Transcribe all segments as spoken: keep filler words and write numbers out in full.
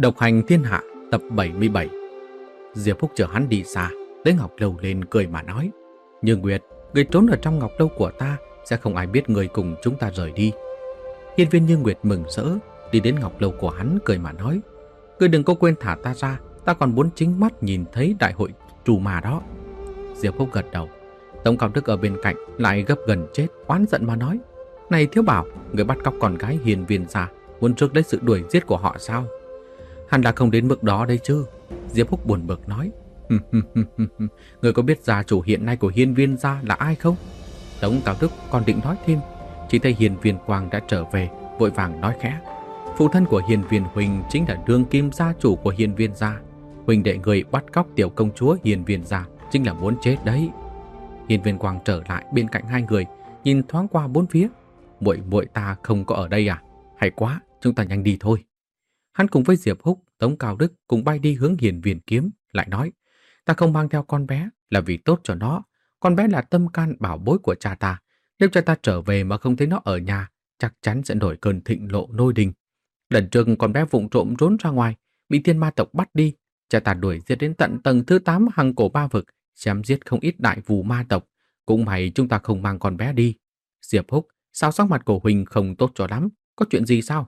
Độc hành thiên hạ tập bảy mươi bảy. Diệp Phúc chờ hắn đi xa, lấy ngọc lâu lên cười mà nói: Như Nguyệt, người trốn ở trong ngọc lâu của ta, sẽ không ai biết người cùng chúng ta rời đi. Hiên viên Như Nguyệt mừng rỡ, đi đến ngọc lâu của hắn cười mà nói: Ngươi đừng có quên thả ta ra, ta còn muốn chính mắt nhìn thấy đại hội trù mà đó. Diệp Phúc gật đầu. Tống Cao Đức ở bên cạnh lại gấp gần chết, oán giận mà nói: Này Thiếu Bảo, người bắt cóc con gái hiền viên gia, muốn rước lấy sự đuổi giết của họ sao? Hẳn là không đến mức đó đây chứ. Diệp Phúc buồn bực nói: Người có biết gia chủ hiện nay của hiên viên gia là ai không? Tống Cao Đức còn định nói thêm, chỉ thấy hiên viên Quang đã trở về, vội vàng nói khẽ: Phụ thân của hiên viên Huỳnh chính là đương kim gia chủ của hiên viên gia. Huỳnh đệ người bắt cóc tiểu công chúa hiên viên gia chính là muốn chết đấy. Hiên viên Quang trở lại bên cạnh hai người, nhìn thoáng qua bốn phía. Muội muội ta không có ở đây à? Hay quá, chúng ta nhanh đi thôi. Hắn cùng với Diệp Húc, Tống Cao Đức cùng bay đi hướng Hiền Viên Kiếm, lại nói: Ta không mang theo con bé là vì tốt cho nó. Con bé là tâm can bảo bối của cha ta. Nếu cha ta trở về mà không thấy nó ở nhà, chắc chắn sẽ nổi cơn thịnh lộ nôi đình. Lần trước con bé vụng trộm trốn ra ngoài, bị thiên ma tộc bắt đi. Cha ta đuổi giết đến tận tầng thứ tám hằng cổ ba vực, chém giết không ít đại vù ma tộc. Cũng may chúng ta không mang con bé đi. Diệp Húc, sao sắc mặt của Huỳnh không tốt cho lắm? Có chuyện gì sao?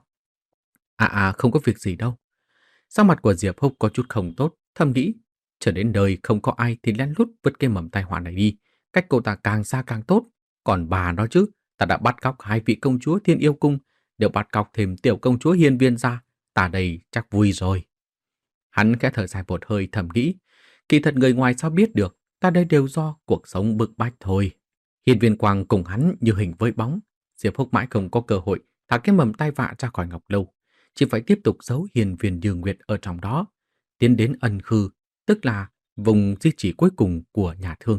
À à, không có việc gì đâu. Sắc mặt của Diệp Húc có chút không tốt, thầm nghĩ: Trở đến đời không có ai thì lén lút vứt cái mầm tai họa này đi. Cách cô ta càng xa càng tốt. Còn bà nói chứ, ta đã bắt cóc hai vị công chúa Thiên Yêu Cung, đều bắt cóc thêm tiểu công chúa Hiên Viên ra. Ta đây chắc vui rồi. Hắn khẽ thở dài một hơi, thầm nghĩ: Kỳ thật người ngoài sao biết được, ta đây đều do cuộc sống bức bách thôi. Hiên viên Quang cùng hắn như hình với bóng. Diệp Húc mãi không có cơ hội thả cái mầm tai vạ ra khỏi ngọc lâu, chỉ phải tiếp tục giấu hiền viên Như Nguyệt ở trong đó, tiến đến Ân Khư, tức là vùng di chỉ cuối cùng của nhà Thương.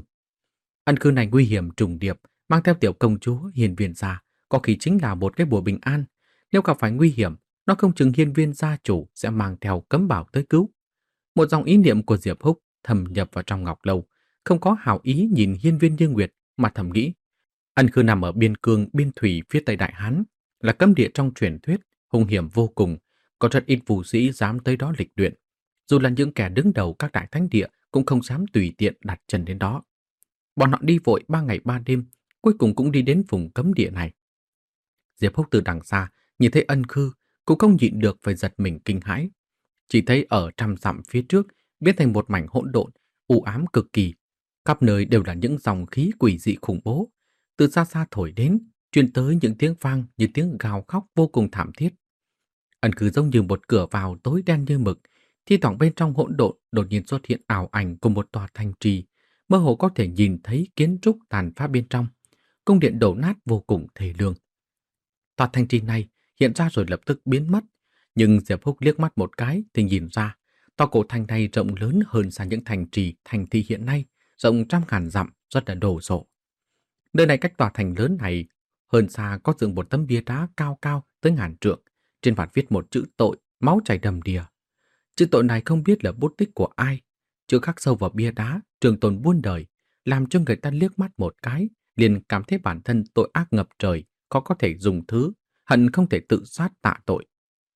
Ân Khư này nguy hiểm trùng điệp, mang theo tiểu công chúa hiền viên gia, có khi chính là một cái bùa bình an. Nếu gặp phải nguy hiểm, nó không chừng hiên viên gia chủ sẽ mang theo cấm bảo tới cứu. Một dòng ý niệm của Diệp Húc thầm nhập vào trong ngọc lâu, không có hảo ý nhìn hiên viên Như Nguyệt mà thầm nghĩ: Ân Khư nằm ở biên cương biên thủy phía tây Đại Hán, là cấm địa trong truyền thuyết, hung hiểm vô cùng, có rất ít vũ sĩ dám tới đó lịch luyện. Dù là những kẻ đứng đầu các đại thánh địa cũng không dám tùy tiện đặt chân đến đó. Bọn họ đi vội ba ngày ba đêm, cuối cùng cũng đi đến vùng cấm địa này. Diệp Húc từ đằng xa nhìn thấy Ân Khư, cũng không nhịn được phải giật mình kinh hãi. Chỉ thấy ở trăm dặm phía trước biến thành một mảnh hỗn độn, u ám cực kỳ, khắp nơi đều là những dòng khí quỷ dị khủng bố. Từ xa xa thổi đến, truyền tới những tiếng vang như tiếng gào khóc vô cùng thảm thiết. Ẩn Khư giống như một cửa vào tối đen như mực, thi thoảng bên trong hỗn độn đột nhiên xuất hiện ảo ảnh của một tòa thành trì, mơ hồ có thể nhìn thấy kiến trúc tàn phá bên trong, cung điện đổ nát vô cùng thê lương. Tòa thành trì này hiện ra rồi lập tức biến mất, nhưng Diệp Húc liếc mắt một cái thì nhìn ra, tòa cổ thành này rộng lớn hơn xa những thành trì thành thị hiện nay, rộng trăm ngàn dặm, rất là đồ sộ. Nơi này cách tòa thành lớn này hơn xa có dựng một tấm bia đá cao cao tới ngàn trượng, trên mặt viết một chữ tội, máu chảy đầm đìa. Chữ tội này không biết là bút tích của ai, chữ khắc sâu vào bia đá, trường tồn muôn đời, làm cho người ta liếc mắt một cái liền cảm thấy bản thân tội ác ngập trời, khó có thể dùng thứ, hận không thể tự sát tạ tội.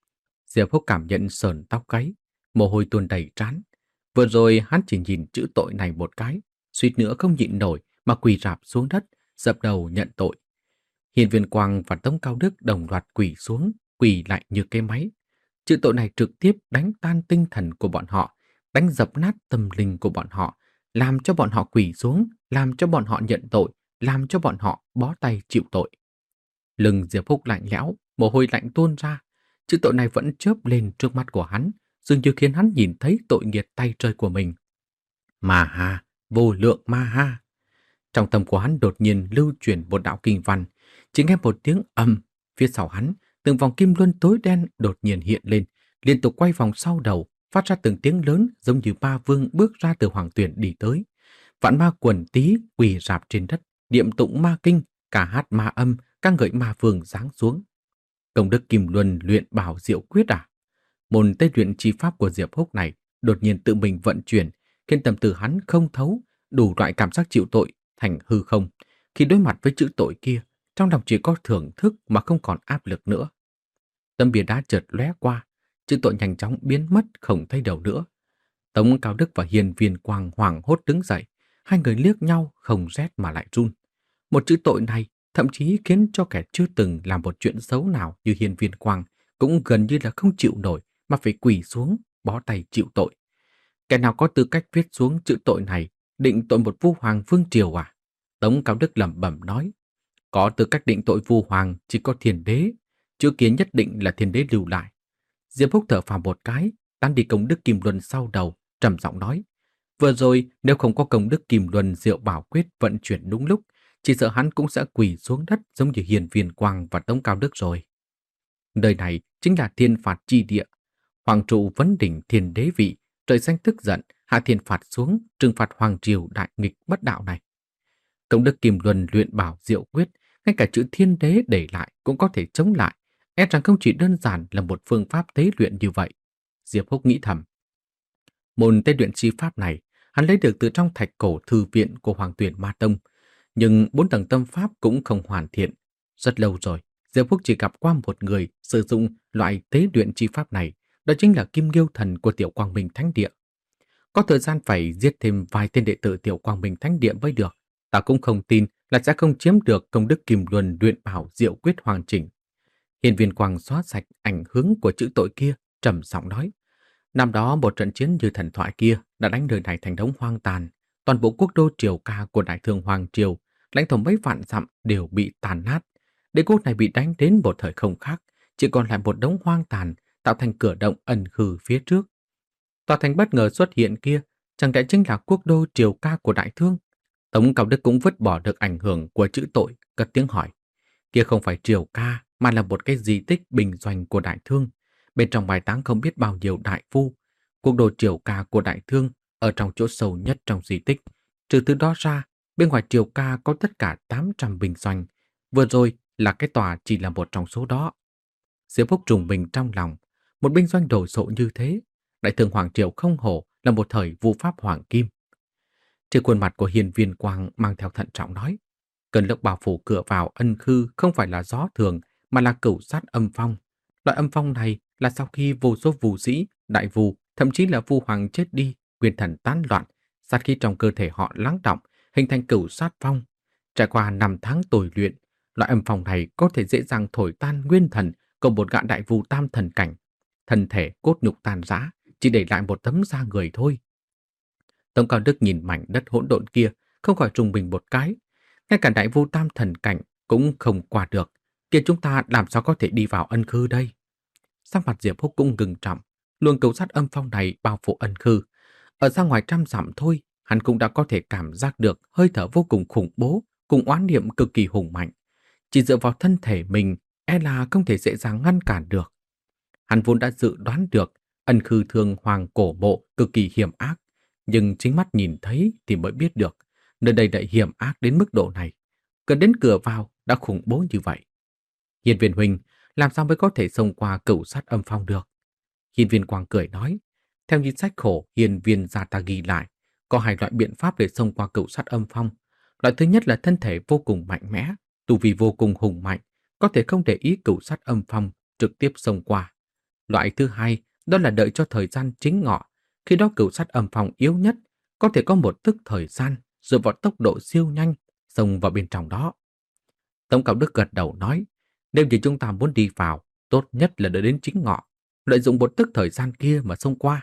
Diệp Húc cảm nhận sờn tóc gáy, mồ hôi tuôn đầy trán. Vừa rồi hắn chỉ nhìn chữ tội này một cái, suýt nữa không nhịn nổi mà quỳ rạp xuống đất, dập đầu nhận tội. Hiền viên Quang và Tống Cao Đức đồng loạt quỳ xuống, quỳ lại như cái máy. Chữ tội này trực tiếp đánh tan tinh thần của bọn họ, đánh dập nát tâm linh của bọn họ, làm cho bọn họ quỳ xuống, làm cho bọn họ nhận tội, làm cho bọn họ bó tay chịu tội. Lưng Diệp Húc lạnh lẽo, mồ hôi lạnh tuôn ra. Chữ tội này vẫn chớp lên trước mắt của hắn, dường như khiến hắn nhìn thấy tội nghiệt tay trời của mình. Ma ha, vô lượng ma ha. Trong tâm của hắn đột nhiên lưu chuyển một đạo kinh văn, chỉ nghe một tiếng ầm, phía sau hắn, từng vòng kim luân tối đen đột nhiên hiện lên, liên tục quay vòng sau đầu, phát ra từng tiếng lớn giống như ma vương bước ra từ hoàng tuyển đi tới. Vạn ma quần tí quỳ rạp trên đất, niệm tụng ma kinh, cả hát ma âm, ca ngợi ma vương giáng xuống. Công đức kim luân luyện bảo diệu quyết à? Môn tế luyện chi pháp của Diệp Húc này đột nhiên tự mình vận chuyển, khiến tâm tư hắn không thấu, đủ loại cảm giác chịu tội thành hư không. Khi đối mặt với chữ tội kia, trong lòng chỉ có thưởng thức mà không còn áp lực nữa. Tấm bia đá chợt lóe qua, chữ tội nhanh chóng biến mất không thấy đâu nữa. Tống Cao Đức và Hiên Viên Quang hoảng hốt đứng dậy, hai người liếc nhau không rét mà lại run. Một chữ tội này thậm chí khiến cho kẻ chưa từng làm một chuyện xấu nào như Hiên Viên Quang cũng gần như là không chịu nổi mà phải quỳ xuống, bó tay chịu tội. Kẻ nào có tư cách viết xuống chữ tội này, định tội một vua hoàng vương triều à? Tống Cao Đức lẩm bẩm nói, có tư cách định tội vua hoàng chỉ có thiên đế, chữ kiến nhất định là thiên đế lưu lại. Diệp Phúc thở phào một cái, tán đi công đức kim luân sau đầu, trầm giọng nói, vừa rồi nếu không có công đức kim luân diệu bảo quyết vận chuyển đúng lúc, chỉ sợ hắn cũng sẽ quỳ xuống đất giống như Hiền Viên Quang và Tống Cao Đức rồi. Nơi này chính là thiên phạt chi địa. Hoàng trụ vấn đỉnh thiên đế vị, trời xanh tức giận, hạ thiên phạt xuống, trừng phạt hoàng triều đại nghịch bất đạo này. Công đức kim luân luyện bảo diệu quyết, ngay cả chữ thiên đế để lại cũng có thể chống lại, e rằng không chỉ đơn giản là một phương pháp tế luyện như vậy. Diệp Húc nghĩ thầm. Môn tế luyện chi pháp này, hắn lấy được từ trong thạch cổ thư viện của Hoàng Tuyển Ma Tông, nhưng bốn tầng tâm pháp cũng không hoàn thiện. Rất lâu rồi, Diệp Phúc chỉ gặp qua một người sử dụng loại tế luyện chi pháp này, đó chính là Kim Nghiêu Thần của Tiểu Quang Minh Thánh Địa. Có thời gian phải giết thêm vài tên đệ tử Tiểu Quang Minh Thánh Địa mới được, ta cũng không tin là sẽ không chiếm được công đức Kim Luân luyện bảo diệu quyết hoàn chỉnh. Hiền Viên Quang xóa sạch ảnh hưởng của chữ tội kia, trầm giọng nói: năm đó một trận chiến như thần thoại kia đã đánh nơi này thành đống hoang tàn, toàn bộ quốc đô triều ca của Đại Thương Hoàng triều, lãnh thổ mấy vạn dặm đều bị tàn nát. Đế quốc này bị đánh đến một thời không khác, chỉ còn lại một đống hoang tàn, tạo thành cửa động ẩn khư phía trước. Tòa thành bất ngờ xuất hiện kia, chẳng lẽ chính là quốc đô triều ca của Đại Thương? Tống Cao Đức cũng vứt bỏ được ảnh hưởng của chữ tội, cất tiếng hỏi: kia không phải triều ca, mà là một cái di tích bình doanh của Đại Thương. Bên trong bài táng không biết bao nhiêu đại phu. Quốc đô triều ca của Đại Thương ở trong chỗ sâu nhất trong di tích. Trừ từ đó ra, bên ngoài triều ca có tất cả tám trăm bình doanh. Vừa rồi là cái tòa chỉ là một trong số đó. Diệp Phúc trùng mình trong lòng. Một binh doanh đồ sộ như thế, Đại Thương Hoàng triều không hổ là một thời vu pháp hoàng kim. Trên khuôn mặt của Hiền Viên Quang mang theo thận trọng nói: cơn lốc bao phủ cửa vào ân khư không phải là gió thường, mà là cửu sát âm phong. Loại âm phong này là sau khi vô số vù sĩ, đại vù, thậm chí là vù hoàng chết đi, quyền thần tán loạn, sát khí trong cơ thể họ lắng đọng, hình thành cửu sát phong. Trải qua năm tháng tồi luyện, loại âm phong này có thể dễ dàng thổi tan nguyên thần của một gã đại vù tam thần cảnh. Thân thể cốt nhục tan rã, chỉ để lại một tấm da người thôi. Tống Cao Đức nhìn mảnh đất hỗn độn kia, không khỏi trùng mình một cái. Ngay cả đại vu tam thần cảnh cũng không qua được, kia chúng ta làm sao có thể đi vào ân khư đây? Sắc mặt Diệp Húc cũng ngừng trọng, luồng cửu sát âm phong này bao phủ ân khư. Ở ra ngoài trăm dặm thôi, hắn cũng đã có thể cảm giác được hơi thở vô cùng khủng bố, cùng oán niệm cực kỳ hùng mạnh. Chỉ dựa vào thân thể mình, e là không thể dễ dàng ngăn cản được. Hắn vốn đã dự đoán được ân khư thương hoàng cổ mộ cực kỳ hiểm ác, nhưng chính mắt nhìn thấy thì mới biết được nơi đây lại hiểm ác đến mức độ này. Gần đến cửa vào đã khủng bố như vậy. Hiền Viên huynh, làm sao mới có thể xông qua cửu sát âm phong được? Hiền Viên Quang cười nói: theo như sách khổ Hiền Viên gia ta ghi lại, có hai loại biện pháp để xông qua cửu sát âm phong. Loại thứ nhất là thân thể vô cùng mạnh mẽ, tu vi vô cùng hùng mạnh, có thể không để ý cửu sát âm phong, trực tiếp xông qua. Loại thứ hai đó là đợi cho thời gian chính ngọ, khi đó cửu sát âm phong yếu nhất, có thể có một tức thời gian dựa vào tốc độ siêu nhanh xông vào bên trong đó. Tống Cao Đức gật đầu nói: nếu như chúng ta muốn đi vào, tốt nhất là đợi đến chính ngọ, lợi dụng một tức thời gian kia mà xông qua.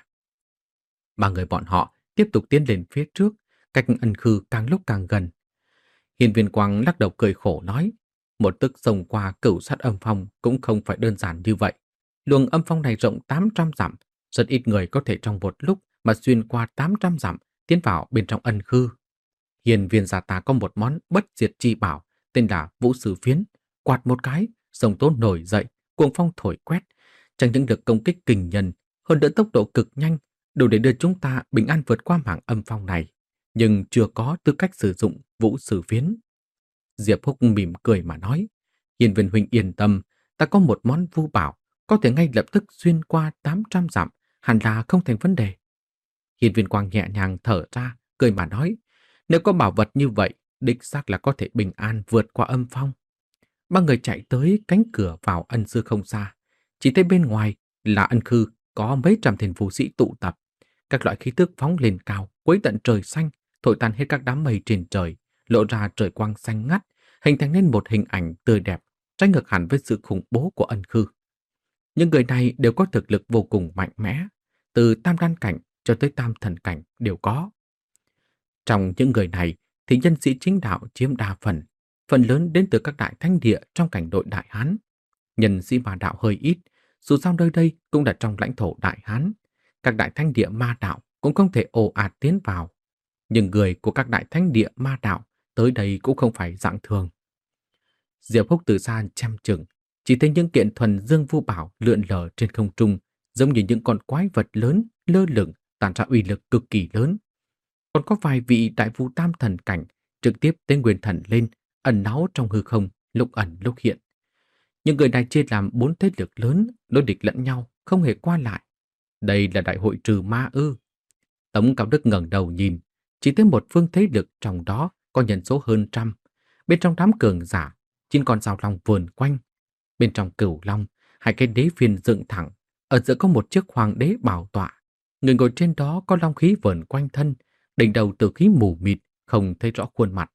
Ba người bọn họ tiếp tục tiến lên phía trước, cách ân khư càng lúc càng gần. Hiền Viên Quang lắc đầu cười khổ nói: một tức xông qua cửu sát âm phong cũng không phải đơn giản như vậy. Luồng âm phong này rộng tám trăm dặm, rất ít người có thể trong một lúc mà xuyên qua tám trăm dặm tiến vào bên trong ân khư. Hiền Viên gia ta có một món bất diệt chi bảo tên là Vũ Sư Phiến, quạt một cái, sông tố nổi dậy, cuồng phong thổi quét, chẳng những được công kích kinh nhân, hơn nữa tốc độ cực nhanh, đủ để đưa chúng ta bình an vượt qua mảng âm phong này, nhưng chưa có tư cách sử dụng Vũ Sư Phiến. Diệp Húc mỉm cười mà nói: Hiền Viên huynh yên tâm, ta có một món vu bảo, có thể ngay lập tức xuyên qua tám trăm dặm, hẳn là không thành vấn đề. Hiền Viên Quang nhẹ nhàng thở ra, cười mà nói: nếu có bảo vật như vậy, đích xác là có thể bình an vượt qua âm phong. Ba người chạy tới cánh cửa vào ân sư không xa, chỉ thấy bên ngoài là ân khư có mấy trăm tên vũ sĩ tụ tập. Các loại khí tức phóng lên cao, quấy tận trời xanh, thổi tan hết các đám mây trên trời, lộ ra trời quang xanh ngắt, hình thành nên một hình ảnh tươi đẹp, trái ngược hẳn với sự khủng bố của Ân Khư. Những người này đều có thực lực vô cùng mạnh mẽ, từ tam đan cảnh cho tới tam thần cảnh đều có. Trong những người này thì nhân sĩ chính đạo chiếm đa phần, phần lớn đến từ các đại thánh địa trong cảnh nội Đại Hán. Nhân sĩ ma đạo hơi ít, dù sao nơi đây cũng là trong lãnh thổ Đại Hán. Các đại thánh địa ma đạo cũng không thể ồ ạt tiến vào. Nhưng người của các đại thánh địa ma đạo tới đây cũng không phải dạng thường. Diệp Húc từ xa chăm chừng, chỉ thấy những kiện thuần dương vu bảo lượn lờ trên không trung, giống như những con quái vật lớn lơ lửng, tản ra uy lực cực kỳ lớn. Còn có vài vị đại vu tam thần cảnh trực tiếp tế nguyên thần lên, ẩn náu trong hư không, lúc ẩn lúc hiện. Những người này chia làm bốn thế lực lớn, đối địch lẫn nhau, không hề qua lại. Đây là đại hội trừ ma ư? Tống Cao Đức ngẩng đầu nhìn, chỉ thấy một phương thế lực trong đó có nhân số hơn trăm. Bên trong đám cường giả, chín con dao long vườn quanh. Bên trong cửu long, hai cái đế phiên dựng thẳng. Ở giữa có một chiếc hoàng đế bảo tọa. Người ngồi trên đó có long khí vờn quanh thân, đỉnh đầu tử khí mù mịt, không thấy rõ khuôn mặt.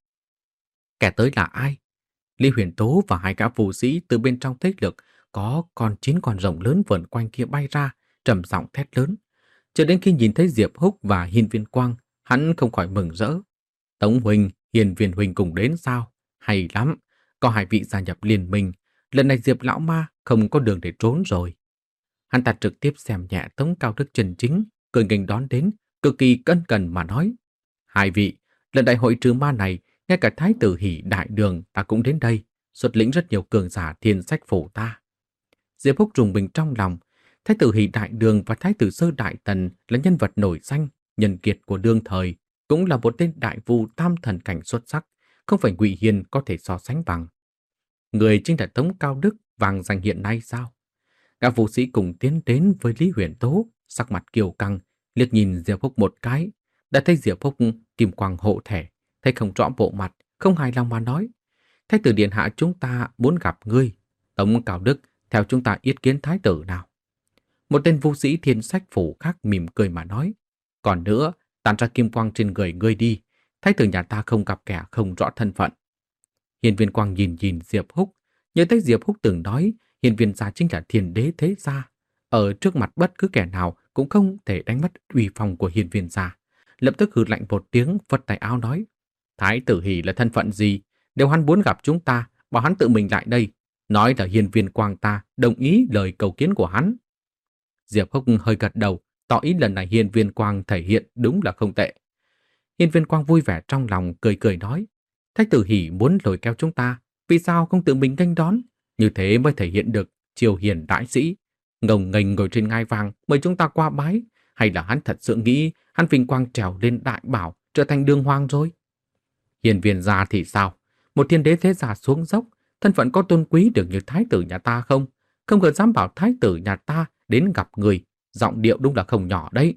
Kẻ tới là ai? Lý Huyền Tố và hai gã vũ sĩ từ bên trong thế lực có con chín con rồng lớn vờn quanh kia bay ra, trầm giọng thét lớn. Cho đến khi nhìn thấy Diệp Húc và Hiên Viên Quang, hắn không khỏi mừng rỡ. Tống huynh, Hiên Viên huynh cùng đến sao? Hay lắm, có hai vị gia nhập liên minh. Lần này Diệp lão ma không có đường để trốn rồi. Hắn ta trực tiếp xem nhẹ Tống Cao Đức chân chính, cười nghênh đón đến, cực kỳ cân cần mà nói. Hai vị, lần đại hội trừ ma này, ngay cả Thái tử Hỷ Đại Đường ta cũng đến đây, xuất lĩnh rất nhiều cường giả thiên sách phủ ta. Diệp Húc rùng mình trong lòng. Thái tử Hỷ Đại Đường và Thái tử Sơ Đại Tần là nhân vật nổi danh, nhân kiệt của đương thời, cũng là một tên đại vu tam thần cảnh xuất sắc, không phải Ngụy Hiên có thể so sánh bằng. Người chính là Tống Cao Đức vàng danh hiện nay sao? Các vũ sĩ cùng tiến đến với Lý Huyền Tố, sắc mặt kiêu căng, liếc nhìn Diệp Húc một cái, đã thấy Diệp Húc kim quang hộ thể, thấy không rõ bộ mặt, không hài lòng mà nói: Thái tử điện hạ chúng ta muốn gặp ngươi. Tống Cao Đức theo chúng ta yết kiến thái tử nào. Một tên vũ sĩ thiên sách phủ khác mỉm cười mà nói: Còn nữa, tàn ra kim quang trên người ngươi đi, thái tử nhà ta không gặp kẻ không rõ thân phận. Hiên Viên Quang nhìn nhìn Diệp Húc, nhớ tới Diệp Húc từng nói Hiên Viên gia chính là thiên đế thế gia, ở trước mặt bất cứ kẻ nào cũng không thể đánh mất uy phong của Hiên Viên gia. Lập tức hừ lạnh một tiếng, phất tay áo nói: Thái tử Hỷ là thân phận gì? Nếu hắn muốn gặp chúng ta, bảo hắn tự mình lại đây, nói là Hiên Viên Quang ta đồng ý lời cầu kiến của hắn. Diệp Húc hơi gật đầu, tỏ ý lần này Hiên Viên Quang thể hiện đúng là không tệ. Hiên Viên Quang vui vẻ trong lòng, cười cười nói: Thái tử Hỷ muốn lôi kéo chúng ta, vì sao không tự mình nghênh đón? Như thế mới thể hiện được triều hiền đại sĩ. Ngồng nghềnh ngồi trên ngai vàng mời chúng ta qua bái, hay là hắn thật sự nghĩ hắn vinh quang trèo lên đại bảo, trở thành đường hoàng rồi? Hiên Viên gia thì sao? Một thiên đế thế gia xuống dốc, thân phận có tôn quý được như thái tử nhà ta không? Không ngờ dám bảo thái tử nhà ta đến gặp người, giọng điệu đúng là không nhỏ đấy.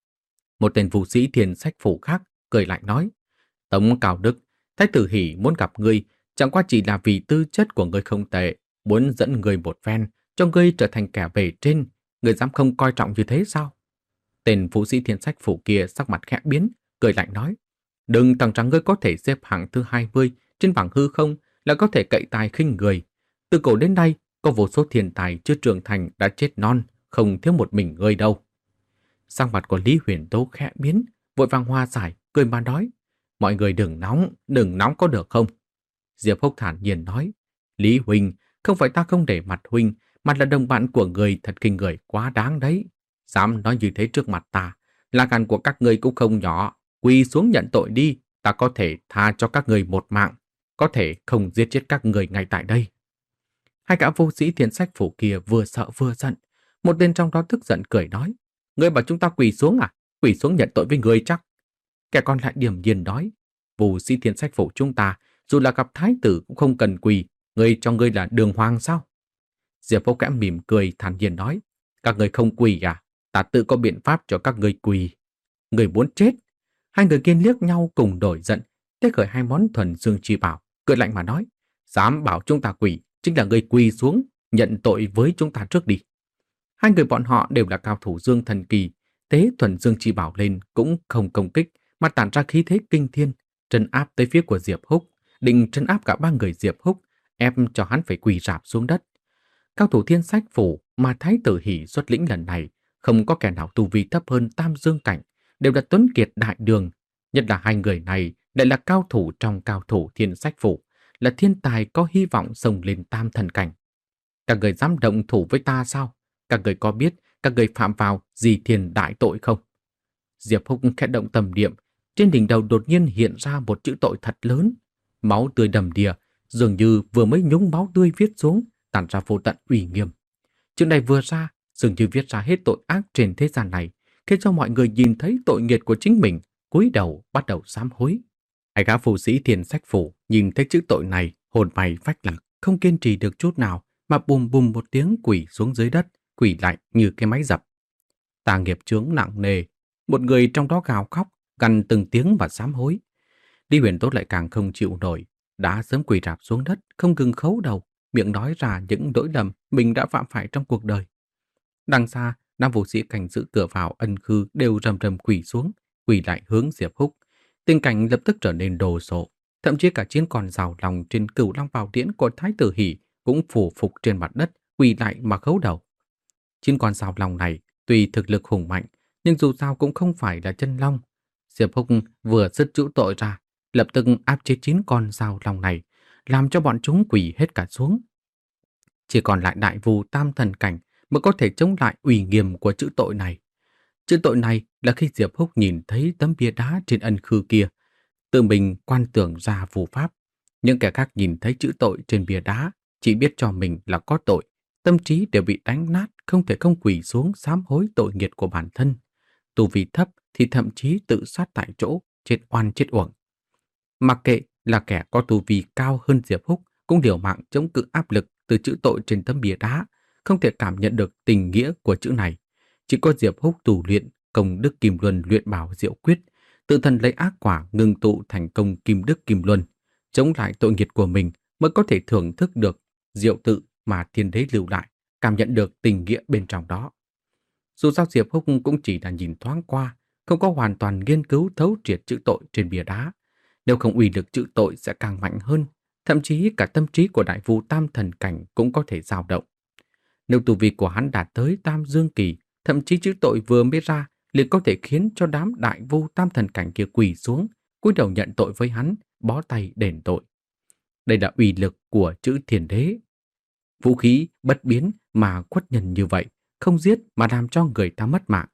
Một tên vũ sĩ thiên sách phủ khác cười lạnh nói: Tống Cao Đức, Thái tử Hỷ muốn gặp ngươi chẳng qua chỉ là vì tư chất của ngươi không tệ, muốn dẫn ngươi một phen, cho ngươi trở thành kẻ bề trên. Ngươi dám không coi trọng như thế sao? Tên vũ sĩ thiên sách phủ kia sắc mặt khẽ biến, cười lạnh nói: Đừng tưởng rằng ngươi có thể xếp hạng thứ hai mươi trên bảng hư không là có thể cậy tài khinh người. Từ cổ đến nay, có vô số thiên tài chưa trưởng thành đã chết non, không thiếu một mình ngươi đâu. Sắc mặt của Lý Huyền Tố khẽ biến, vội vàng hoa giải, cười mà nói: Mọi người đừng nóng, đừng nóng có được không? Diệp Húc thản nhiên nói: Lý huynh, không phải ta không để mặt huynh, mà là đồng bạn của người thật khinh người quá đáng đấy. Dám nói như thế trước mặt ta, là gan của các ngươi cũng không nhỏ. Quỳ xuống nhận tội đi, ta có thể tha cho các người một mạng, có thể không giết chết các người ngay tại đây. Hai gã vô sĩ thiên sách phủ kia vừa sợ vừa giận. Một tên trong đó tức giận cười nói: Ngươi bảo chúng ta quỳ xuống à? Quỳ xuống nhận tội với ngươi chắc? Kẻ còn lại điềm nhiên nói: Vô sĩ thiên sách phủ chúng ta, dù là gặp thái tử cũng không cần quỳ, ngươi cho ngươi là đường hoàng sao? Diệp Phúc kẽ mỉm cười thản nhiên nói: Các ngươi không quỳ à? Ta tự có biện pháp cho các ngươi quỳ. Ngươi muốn chết? Hai người kia liếc nhau cùng đổi giận, thế khởi hai món thuần dương chi bảo, cười lạnh mà nói: Dám bảo chúng ta quỳ, chính là ngươi quỳ xuống, nhận tội với chúng ta trước đi. Hai người bọn họ đều là cao thủ dương thần kỳ, tế thuần dương chi bảo lên cũng không công kích, mà tản ra khí thế kinh thiên, trấn áp tới phía của Diệp Húc, định trấn áp cả ba người Diệp Húc, ép cho hắn phải quỳ rạp xuống đất. Cao thủ thiên sách phủ mà Thái tử Hỷ xuất lĩnh lần này, không có kẻ nào tu vi thấp hơn tam dương cảnh, đều là tuấn kiệt đại đường. Nhất là hai người này lại là cao thủ trong cao thủ thiên sách phủ, là thiên tài có hy vọng xông lên tam thần cảnh. Các người dám động thủ với ta sao? Các người có biết các người phạm vào gì thiên đại tội không? Diệp Húc khẽ động tâm niệm, trên đỉnh đầu đột nhiên hiện ra một chữ tội thật lớn. Máu tươi đầm đìa, dường như vừa mới nhúng máu tươi viết xuống, tản ra vô tận uy nghiêm. Chữ này vừa ra, dường như viết ra hết tội ác trên thế gian này, khiến cho mọi người nhìn thấy tội nghiệt của chính mình, cúi đầu bắt đầu sám hối. Hai gã phù sĩ thiên sách phủ nhìn thấy chữ tội này, hồn mày phách lạc, không kiên trì được chút nào, mà bùm bùm một tiếng quỳ xuống dưới đất, quỳ lại như cái máy dập. Ta nghiệp chướng nặng nề, một người trong đó gào khóc, gằn từng tiếng và sám hối. Lý Huyền Tốt lại càng không chịu nổi, đã sớm quỳ rạp xuống đất, không ngừng khấu đầu, miệng nói ra những lỗi lầm mình đã phạm phải trong cuộc đời. Đằng xa, năm vũ sĩ cảnh giữ cửa vào ân khư đều rầm rầm quỳ xuống, quỳ lại hướng Diệp Húc. Tình cảnh lập tức trở nên đồ sộ, thậm chí cả chiến con rào lòng trên Cửu Long Bảo Điển của Thái tử Hỷ cũng phủ phục trên mặt đất, quỳ lại mà khấu đầu. Chiến con rào lòng này tuy thực lực hùng mạnh, nhưng dù sao cũng không phải là chân long. Diệp Húc vừa dứt chữ tội ra, lập tức áp chế chín con rào lòng này, làm cho bọn chúng quỳ hết cả xuống. Chỉ còn lại đại vù tam thần cảnh mới có thể chống lại uy nghiêm của chữ tội này. Chữ tội này là khi Diệp Húc nhìn thấy tấm bia đá trên ân khư kia, tự mình quan tưởng ra phù pháp. Những kẻ khác nhìn thấy chữ tội trên bia đá, chỉ biết cho mình là có tội, tâm trí đều bị đánh nát, không thể không quỳ xuống sám hối tội nghiệt của bản thân. Tu vi thấp thì thậm chí tự sát tại chỗ, chết oan chết uổng. Mặc kệ là kẻ có tu vi cao hơn Diệp Húc cũng liều mạng chống cự áp lực từ chữ tội trên tấm bia đá, không thể cảm nhận được tình nghĩa của chữ này. Chỉ có Diệp Húc tu luyện công đức kim luân luyện bảo diệu quyết, tự thân lấy ác quả ngưng tụ thành công kim đức kim luân, chống lại tội nghiệt của mình mới có thể thưởng thức được diệu tự mà thiên đế lưu lại, cảm nhận được tình nghĩa bên trong đó. Dù sao Diệp Húc cũng chỉ là nhìn thoáng qua, không có hoàn toàn nghiên cứu thấu triệt chữ tội trên bia đá. Nếu không uy lực chữ tội sẽ càng mạnh hơn, thậm chí cả tâm trí của đại vu tam thần cảnh cũng có thể dao động. Nếu tu vi của hắn đạt tới tam dương kỳ, thậm chí chữ tội vừa mới ra liền có thể khiến cho đám đại vu tam thần cảnh kia quỳ xuống, cúi đầu nhận tội với hắn, bó tay đền tội. Đây là uy lực của chữ thiên đế. Vũ khí bất biến mà quất nhân như vậy, không giết mà làm cho người ta mất mạng.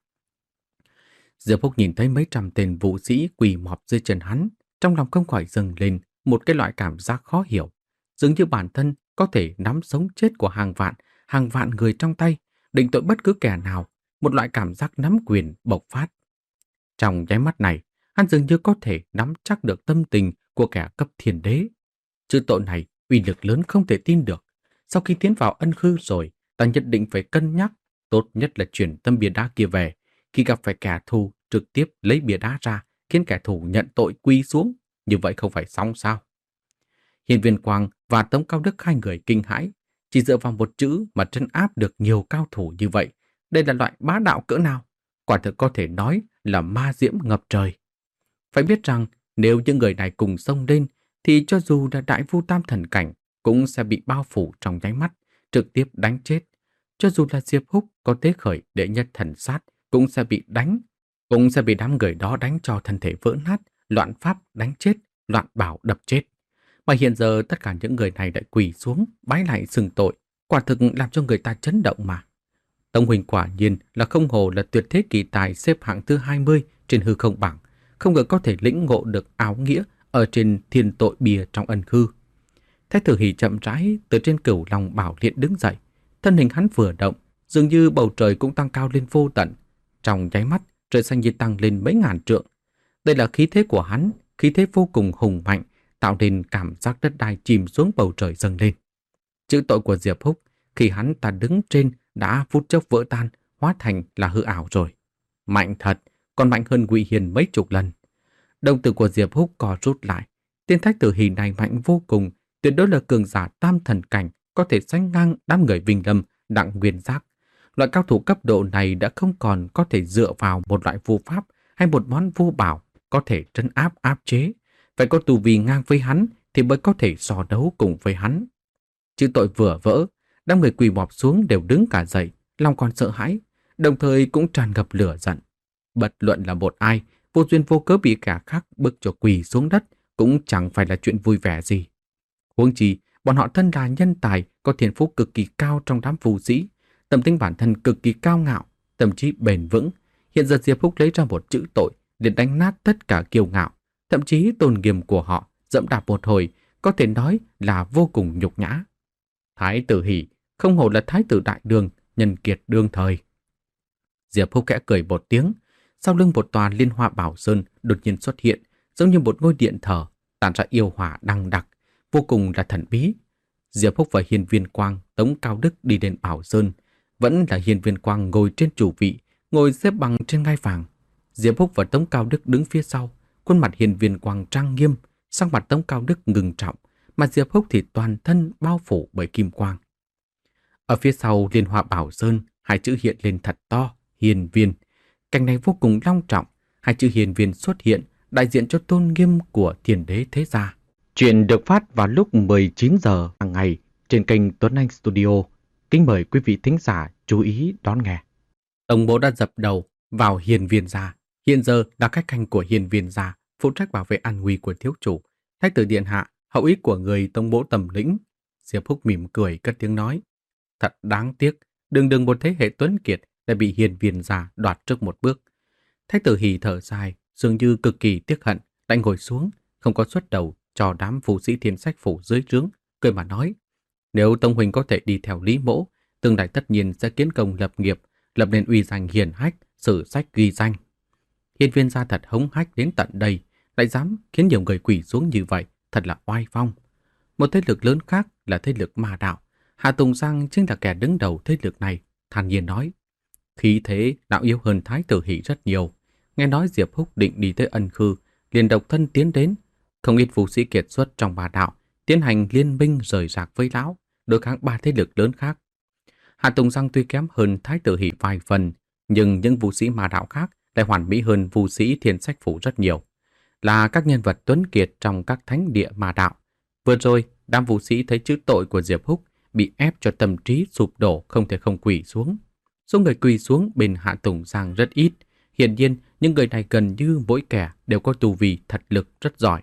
Diệp Húc nhìn thấy mấy trăm tên vũ sĩ quỳ mọp dưới chân hắn, trong lòng không khỏi dâng lên một cái loại cảm giác khó hiểu, dường như bản thân có thể nắm sống chết của hàng vạn, hàng vạn người trong tay, định tội bất cứ kẻ nào, một loại cảm giác nắm quyền bộc phát. Trong nháy mắt này, hắn dường như có thể nắm chắc được tâm tình của kẻ cấp thiên đế. Chữ tội này uy lực lớn không thể tin được. Sau khi tiến vào ân khư rồi, ta nhất định phải cân nhắc, tốt nhất là chuyển tâm bia đá kia về. Khi gặp phải kẻ thù, trực tiếp lấy bia đá ra, khiến kẻ thù nhận tội quy xuống. Như vậy không phải xong sao? Hiên Viên Quang và Tống Cao Đức hai người kinh hãi, chỉ dựa vào một chữ mà trấn áp được nhiều cao thủ như vậy. Đây là loại bá đạo cỡ nào? Quả thực có thể nói là ma diễm ngập trời. Phải biết rằng nếu những người này cùng xông lên, thì cho dù là đại vu tam thần cảnh cũng sẽ bị bao phủ trong nháy mắt, trực tiếp đánh chết. Cho dù là Diệp Húc có tế khởi đệ nhất thần sát cũng sẽ bị đánh, cũng sẽ bị đám người đó đánh cho thân thể vỡ nát, loạn pháp đánh chết, loạn bảo đập chết. Mà hiện giờ tất cả những người này lại quỳ xuống, bái lại xưng tội, quả thực làm cho người ta chấn động mà. Tống Huỳnh quả nhiên là không hồ là tuyệt thế kỳ tài xếp hạng thứ hai mươi trên hư không bảng, không ngờ có thể lĩnh ngộ được áo nghĩa ở trên thiên tội bia trong ân khư. Thái tử Hỷ chậm rãi từ trên Cửu Long Bảo Điện đứng dậy, thân hình hắn vừa động, dường như bầu trời cũng tăng cao lên vô tận. Trong nháy mắt, trời xanh như tăng lên mấy ngàn trượng. Đây là khí thế của hắn, khí thế vô cùng hùng mạnh, tạo nên cảm giác đất đai chìm xuống bầu trời dâng lên. Chữ tội của Diệp Húc khi hắn ta đứng trên đã phút chốc vỡ tan, hóa thành là hư ảo rồi. Mạnh thật, còn mạnh hơn Ngụy Hiền mấy chục lần. Đồng tử của Diệp Húc co rút lại. Tiên Thái tử Hỷ này mạnh vô cùng, tuyệt đối là cường giả tam thần cảnh, có thể sánh ngang đám người Vinh Lâm, Đặng Nguyên Giác. Loại cao thủ cấp độ này đã không còn có thể dựa vào một loại phù pháp hay một món vô bảo có thể trấn áp áp chế. Phải có tu vi ngang với hắn thì mới có thể so đấu cùng với hắn. Chữ tội vừa vỡ, đám người quỳ bọp xuống đều đứng cả dậy, lòng còn sợ hãi, đồng thời cũng tràn ngập lửa giận. Bất luận là một ai, vô duyên vô cớ bị kẻ khác bức cho quỳ xuống đất cũng chẳng phải là chuyện vui vẻ gì. Huống chi, bọn họ thân là nhân tài có thiên phú cực kỳ cao trong đám phù sĩ, tâm tính bản thân cực kỳ cao ngạo, tâm trí bền vững. Hiện giờ Diệp Húc lấy ra một chữ tội để đánh nát tất cả kiêu ngạo, thậm chí tôn nghiêm của họ, dẫm đạp một hồi, có thể nói là vô cùng nhục nhã. Thái tử Hỷ không hổ là thái tử đại đường, nhân kiệt đương thời. Diệp Húc khẽ cười một tiếng, sau lưng một tòa liên hoa bảo sơn đột nhiên xuất hiện, giống như một ngôi điện thờ, tản ra yêu hỏa đằng đặc, vô cùng là thần bí. Diệp Húc và Hiên Viên Quang, Tống Cao Đức đi đến bảo sơn, vẫn là Hiên Viên Quang ngồi trên chủ vị, ngồi xếp bằng trên ngai vàng. Diệp Húc và Tống Cao Đức đứng phía sau, khuôn mặt Hiên Viên Quang trang nghiêm, sắc mặt Tống Cao Đức ngưng trọng, mà Diệp Húc thì toàn thân bao phủ bởi kim quang. Ở phía sau liên hoa bảo sơn, hai chữ hiện lên thật to, Hiên Viên. Cảnh này vô cùng long trọng, hai chữ Hiên Viên xuất hiện, đại diện cho tôn nghiêm của thiên đế thế gia. Chuyện được phát vào lúc mười chín giờ hàng ngày trên kênh Tuấn Anh Studio. Kính mời quý vị thính giả chú ý đón nghe. Tống bố đã dập đầu vào Hiên Viên gia, hiện giờ là khách khanh của Hiên Viên gia, phụ trách bảo vệ an nguy của thiếu chủ. Thái tử điện hạ, hậu ý của người Tống bố tầm lĩnh. Diệp Húc mỉm cười cất tiếng nói. Thật đáng tiếc, đường đường một thế hệ tuấn kiệt đã bị Hiên Viên gia đoạt trước một bước. Thái tử Hỷ thở dài, dường như cực kỳ tiếc hận, lại ngồi xuống, không có xuất đầu cho đám phù sĩ Thiên Sách phủ dưới trướng, cười mà nói: nếu Tông huynh có thể đi theo Lý Mỗ, tương lai tất nhiên sẽ kiến công lập nghiệp, lập nên uy danh hiển hách, sử sách ghi danh. Hiên Viên gia thật hống hách đến tận đây, lại dám khiến nhiều người quỳ xuống như vậy, thật là oai phong. Một thế lực lớn khác là thế lực Ma Đạo, Hạ Tùng Giang chính là kẻ đứng đầu thế lực này, thản nhiên nói: khí thế đạo yếu hơn Thái tử Hỷ rất nhiều. Nghe nói Diệp Húc định đi tới Ân Khư, liền độc thân tiến đến. Không ít phù sĩ kiệt xuất trong Ma Đạo tiến hành liên minh rời rạc với lão, đối kháng ba thế lực lớn khác. Hạ Tùng Giang tuy kém hơn Thái tử Hỷ vài phần, nhưng những vũ sĩ Ma Đạo khác lại hoàn mỹ hơn vũ sĩ Thiên Sách phủ rất nhiều, là các nhân vật tuấn kiệt trong các thánh địa Ma Đạo. Vừa rồi, đám vũ sĩ thấy chữ tội của Diệp Húc bị ép cho tâm trí sụp đổ, không thể không quỳ xuống. Số người quỳ xuống bên Hạ Tùng Giang rất ít. Hiển nhiên, những người này gần như mỗi kẻ đều có tu vi thật lực rất giỏi.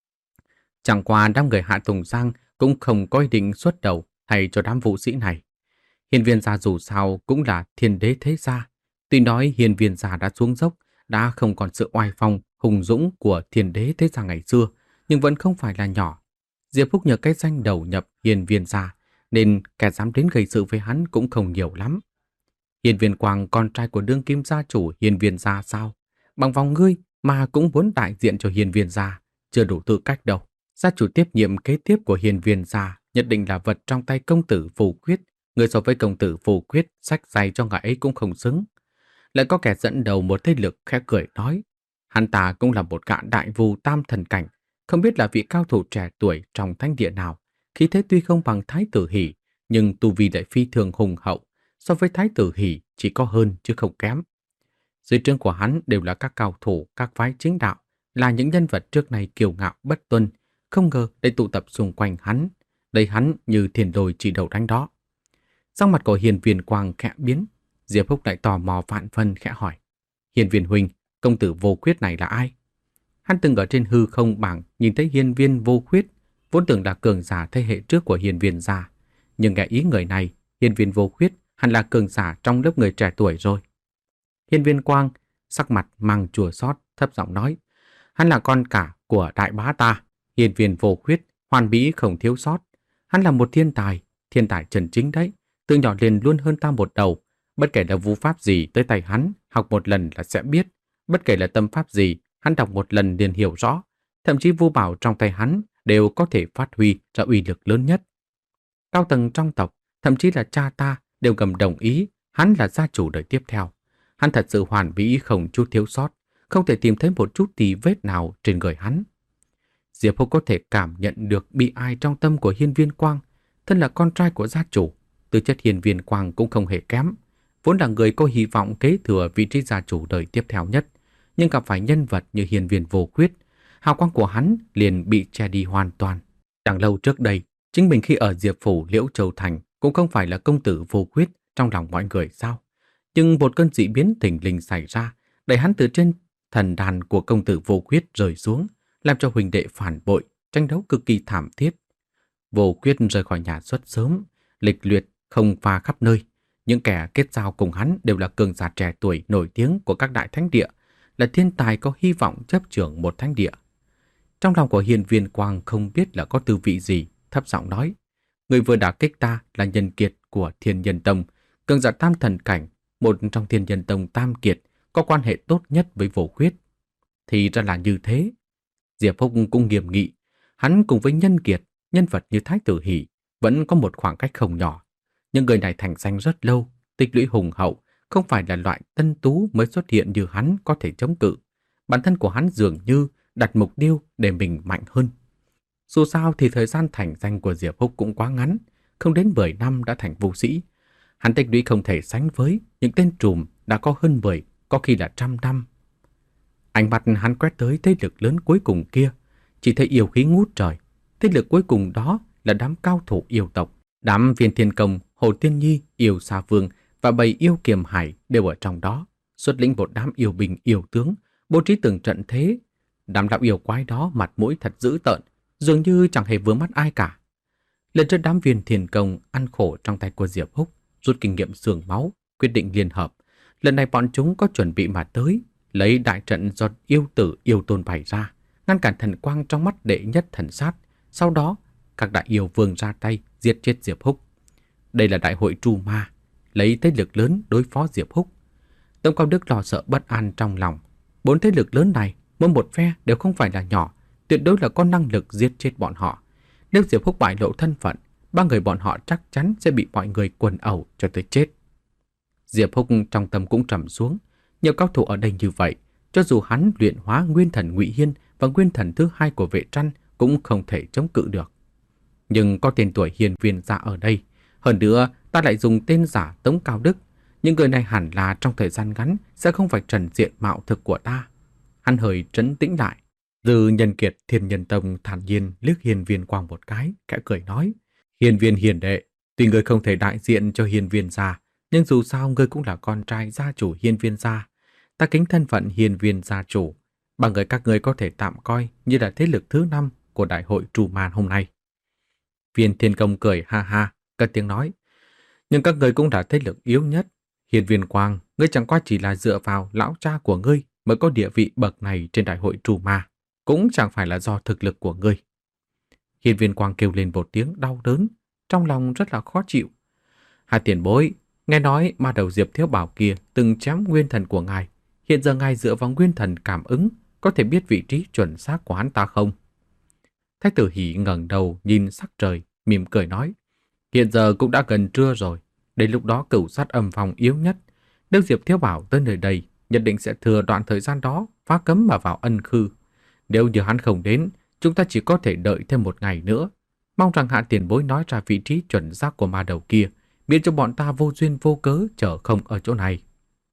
Chẳng qua đám người Hạ Tùng Giang cũng không có ý định xuất đầu thay cho đám vũ sĩ này. Hiên Viên gia dù sao cũng là thiên đế thế gia. Tuy nói Hiên Viên gia đã xuống dốc, đã không còn sự oai phong, hùng dũng của thiên đế thế gia ngày xưa, nhưng vẫn không phải là nhỏ. Diệp Húc nhờ cái danh đầu nhập Hiên Viên gia, nên kẻ dám đến gây sự với hắn cũng không nhiều lắm. Hiên Viên Quang, con trai của đương kim gia chủ Hiên Viên gia sao? Bằng vòng ngươi mà cũng muốn đại diện cho Hiên Viên gia, chưa đủ tư cách đâu. Gia chủ tiếp nhiệm kế tiếp của Hiên Viên gia nhất định là vật trong tay công tử Phù Quyết. Người so với công tử Phù Quyết, sách dày cho ngài ấy cũng không xứng. Lại có kẻ dẫn đầu một thế lực khẽ cười nói: hắn ta cũng là một gã đại vù tam thần cảnh, không biết là vị cao thủ trẻ tuổi trong thánh địa nào. Khí thế tuy không bằng Thái tử Hỷ, nhưng tu vi lại phi thường hùng hậu, so với Thái tử Hỷ chỉ có hơn chứ không kém. Dưới trướng của hắn đều là các cao thủ, các phái chính đạo, là những nhân vật trước này kiêu ngạo bất tuân, không ngờ lại tụ tập xung quanh hắn, lấy hắn như thiên đồi chỉ đầu đánh đó. Sắc mặt của Hiên Viên Quang khẽ biến, Diệp Húc lại tò mò vạn phân khẽ hỏi: Hiên Viên huynh, công tử Vô Khuyết này là ai? Hắn từng ở trên hư không bảng nhìn thấy Hiên Viên Vô Khuyết, vốn tưởng là cường giả thế hệ trước của Hiên Viên gia, nhưng nghe ý người này, Hiên Viên Vô Khuyết hẳn là cường giả trong lớp người trẻ tuổi rồi. Hiên Viên Quang sắc mặt mang chua xót, thấp giọng nói: hắn là con cả của đại bá ta, Hiên Viên Vô Khuyết, hoàn mỹ không thiếu sót. Hắn là một thiên tài, thiên tài chân chính đấy, từ nhỏ liền luôn hơn ta một đầu. Bất kể là vũ pháp gì tới tay hắn, học một lần là sẽ biết. Bất kể là tâm pháp gì, hắn đọc một lần liền hiểu rõ. Thậm chí vu bảo trong tay hắn đều có thể phát huy ra uy lực lớn nhất. Cao tầng trong tộc, thậm chí là cha ta đều ngầm đồng ý hắn là gia chủ đời tiếp theo. Hắn thật sự hoàn mỹ không chút thiếu sót, không thể tìm thấy một chút tì vết nào trên người hắn. Diệp Húc có thể cảm nhận được bi ai trong tâm của Hiên Viên Quang. Thân là con trai của gia chủ, tư chất Hiên Viên Quang cũng không hề kém. vốn là người có hy vọng kế thừa vị trí gia chủ đời tiếp theo nhất, nhưng gặp phải nhân vật như hiên viên vô khuyết, hào quang của hắn liền bị che đi hoàn toàn. Chẳng lâu trước đây, chính mình khi ở Diệp Phủ Liễu Châu Thành cũng không phải là công tử vô khuyết trong lòng mọi người sao? Nhưng một cơn dị biến thình lình xảy ra, đẩy hắn từ trên thần đàn của công tử vô khuyết rơi xuống, làm cho huynh đệ phản bội, tranh đấu cực kỳ thảm thiết. Vô khuyết rời khỏi nhà xuất sớm, lịch luyện không pha khắp nơi. Những kẻ kết giao cùng hắn đều là cường giả trẻ tuổi nổi tiếng của các đại thánh địa, là thiên tài có hy vọng chấp trưởng một thánh địa. Trong lòng của Hiên Viên Quang không biết là có tư vị gì, thấp giọng nói: người vừa đả kích ta là nhân kiệt của Thiên Nhân Tông, cường giả tam thần cảnh, một trong Thiên Nhân Tông tam kiệt, có quan hệ tốt nhất với Vô Khuyết. Thì ra là như thế. Diệp Húc cũng nghiêm nghị, hắn cùng với nhân kiệt, nhân vật như Thái Tử Hỷ vẫn có một khoảng cách không nhỏ. Nhưng người này thành danh rất lâu, tích lũy hùng hậu, không phải là loại tân tú mới xuất hiện như hắn có thể chống cự. Bản thân của hắn dường như đặt mục tiêu để mình mạnh hơn. Dù sao thì thời gian thành danh của Diệp Húc cũng quá ngắn, không đến mười năm đã thành vũ sĩ. Hắn tích lũy không thể sánh với những tên trùm đã có hơn mười, có khi là trăm năm. Ánh mắt hắn quét tới thế lực lớn cuối cùng kia, chỉ thấy yêu khí ngút trời. Thế lực cuối cùng đó là đám cao thủ yêu tộc, đám Viên Thiên Công, Hồ Tiên Nhi, Yêu Sa Vương và bầy yêu Kiềm Hải đều ở trong đó, xuất lĩnh một đám yêu binh yêu tướng, bố trí từng trận thế. Đám đạo yêu quái đó mặt mũi thật dữ tợn, dường như chẳng hề vướng mắt ai cả. Lần trước đám Viên Thiên Công ăn khổ trong tay của Diệp Húc, rút kinh nghiệm xương máu, quyết định liên hợp. Lần này bọn chúng có chuẩn bị mà tới, lấy đại trận do yêu tử yêu tôn bày ra, ngăn cản thần quang trong mắt đệ nhất thần sát. Sau đó, các đại yêu vương ra tay giết chết Diệp Húc. Đây là đại hội Tru Ma, lấy thế lực lớn đối phó Diệp Húc. Tông Cao Đức lo sợ bất an trong lòng. Bốn thế lực lớn này, mỗi một phe đều không phải là nhỏ, tuyệt đối là có năng lực giết chết bọn họ. Nếu Diệp Húc bại lộ thân phận, ba người bọn họ chắc chắn sẽ bị mọi người quần ẩu cho tới chết. Diệp Húc trong tâm cũng trầm xuống. Nhiều cao thủ ở đây như vậy, cho dù hắn luyện hóa nguyên thần Ngụy Hiên và nguyên thần thứ hai của Vệ Trăn cũng không thể chống cự được. Nhưng có tên tuổi Hiên Viên gia ở đây, hơn nữa ta lại dùng tên giả Tống Cao Đức. Những người này hẳn là trong thời gian ngắn sẽ không phải trần diện mạo thực của ta. Hắn hơi trấn tĩnh lại. Dư Nhân Kiệt Thiên Nhân Tông thản nhiên liếc Hiên Viên Quang một cái, khẽ cười nói: Hiên Viên hiền đệ, tuy ngươi không thể đại diện cho Hiên Viên gia, nhưng dù sao ngươi cũng là con trai gia chủ Hiên Viên gia. Ta kính thân phận Hiên Viên gia chủ, ba người các ngươi có thể tạm coi như là thế lực thứ năm của đại hội Tru Ma hôm nay. Viên Thiên Công cười ha ha, cất tiếng nói: nhưng các ngươi cũng là thế lực yếu nhất. Hiên Viên Quang, ngươi chẳng qua chỉ là dựa vào lão cha của ngươi mới có địa vị bậc này trên đại hội Tru Ma, cũng chẳng phải là do thực lực của ngươi. Hiên Viên Quang kêu lên một tiếng đau đớn, trong lòng rất là khó chịu. Hai tiền bối, nghe nói ma đầu Diệp Thiếu Bảo kia từng chém nguyên thần của ngài, hiện giờ ngài dựa vào nguyên thần cảm ứng có thể biết vị trí chuẩn xác của hắn ta không? Thái tử Hỷ ngẩng đầu nhìn sắc trời, mỉm cười nói: hiện giờ cũng đã gần trưa rồi, đến lúc đó cửu sát âm phòng yếu nhất. Nếu Diệp Thiếu Bảo tới nơi đây, nhất định sẽ thừa đoạn thời gian đó phá cấm mà vào ân khư. Nếu như hắn không đến, chúng ta chỉ có thể đợi thêm một ngày nữa. Mong rằng hạ tiền bối nói ra vị trí chuẩn xác của ma đầu kia, miễn cho bọn ta vô duyên vô cớ chờ không ở chỗ này.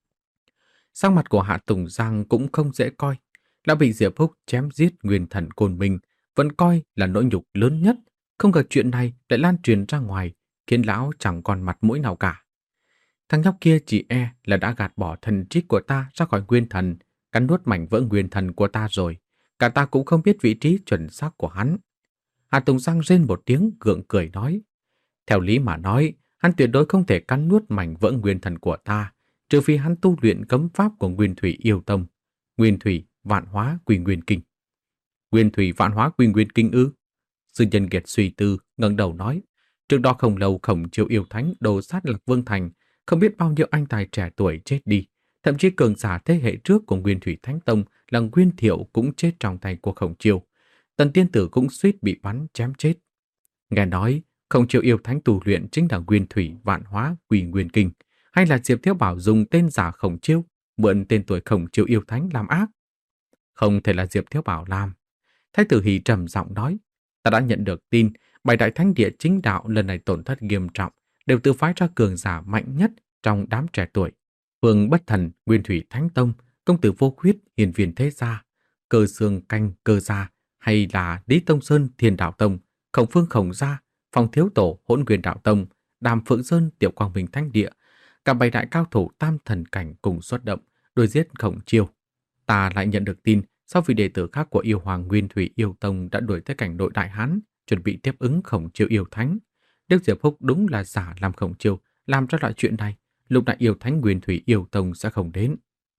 Sắc mặt của Hạ Tùng Giang cũng không dễ coi. Đã bị Diệp Húc chém giết nguyên thần Côn Minh, vẫn coi là nỗi nhục lớn nhất. Không ngờ chuyện này lại lan truyền ra ngoài, khiến lão chẳng còn mặt mũi nào cả. Thằng nhóc kia chỉ e là đã gạt bỏ thần trí của ta ra khỏi nguyên thần, cắn nuốt mảnh vỡ nguyên thần của ta rồi. Cả ta cũng không biết vị trí chuẩn xác của hắn. Hạ Tùng Giang rên một tiếng gượng cười nói: theo lý mà nói, hắn tuyệt đối không thể cắn nuốt mảnh vỡ nguyên thần của ta, trừ phi hắn tu luyện cấm pháp của Nguyên Thủy Yêu Tông, Nguyên Thủy Vạn Hóa Quy Nguyên Kinh. Nguyên Thủy Vạn Hóa Quy Nguyên Kinh ư? Sư Nhân Kiệt suy tư, ngẩng đầu nói: trước đó không lâu Khổng Chiêu yêu thánh đồ sát Lạc Vương Thành, không biết bao nhiêu anh tài trẻ tuổi chết đi, thậm chí cường giả thế hệ trước của Nguyên Thủy Thánh Tông là Nguyên Thiệu cũng chết trong tay của Khổng Chiêu. Tần Tiên Tử cũng suýt bị bắn chém chết. Nghe nói Khổng Chiêu yêu thánh tu luyện chính là Nguyên Thủy Vạn Hóa Quy Nguyên Kinh, hay là Diệp Thiếu Bảo dùng tên giả Khổng Chiêu, mượn tên tuổi Khổng Chiêu yêu thánh làm ác? Không thể là Diệp Thiếu Bảo làm. Thái tử Hỷ trầm giọng nói: ta đã nhận được tin bảy đại thánh địa chính đạo lần này tổn thất nghiêm trọng, đều tự phái ra cường giả mạnh nhất Trong đám trẻ tuổi, Phương Bất Thần, Nguyên Thủy Thánh Tông, Công tử Vô Khuyết, Hiền Viên Thế Gia, Cơ Xương Canh Cơ Gia, hay là Lý Tông Sơn Thiên Đạo Tông, Khổng Phương Khổng Gia, Phong Thiếu Tổ Hỗn Nguyên Đạo Tông, Đàm Phượng Sơn Tiểu Quang Minh Thánh Địa, cả bảy đại cao thủ tam thần cảnh cùng xuất động, đuổi giết Khổng Chiêu. Ta lại nhận được tin sau vị đệ tử khác của Yêu Hoàng Nguyên Thủy Yêu Tông đã đuổi tới cảnh nội Đại Hán, chuẩn bị tiếp ứng Khổng Chiêu yêu thánh. Nếu Diệp Húc đúng là giả làm Khổng Chiêu, làm ra loại chuyện này, lúc đại yêu thánh Nguyên Thủy Yêu Tông sẽ không đến.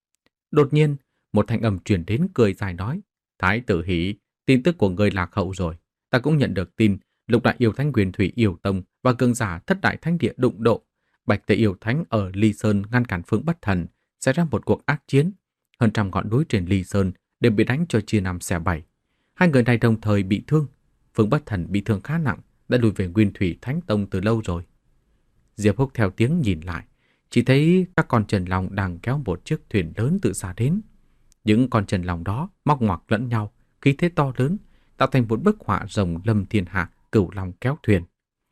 Đột nhiên, một thanh âm truyền đến cười dài nói: Thái tử Hỷ, tin tức của người lạc hậu rồi. Ta cũng nhận được tin, lục đại yêu thánh Nguyên Thủy Yêu Tông và cường giả thất đại thánh địa đụng độ. Bạch Tề yêu thánh ở Ly Sơn ngăn cản Phương Bất Thần, xảy ra một cuộc ác chiến. Hơn trăm ngọn núi trên Ly Sơn đều bị đánh cho chia năm xẻ bảy. Hai người này đồng thời bị thương. Phương Bất Thần bị thương khá nặng, đã lùi về Nguyên Thủy Thánh Tông từ lâu rồi. Diệp Húc theo tiếng nhìn lại, chỉ thấy các con trần long đang kéo một chiếc thuyền lớn từ xa đến. Những con trần long đó móc ngoặc lẫn nhau, khí thế to lớn, tạo thành một bức họa rồng lâm thiên hạ, cửu long kéo thuyền.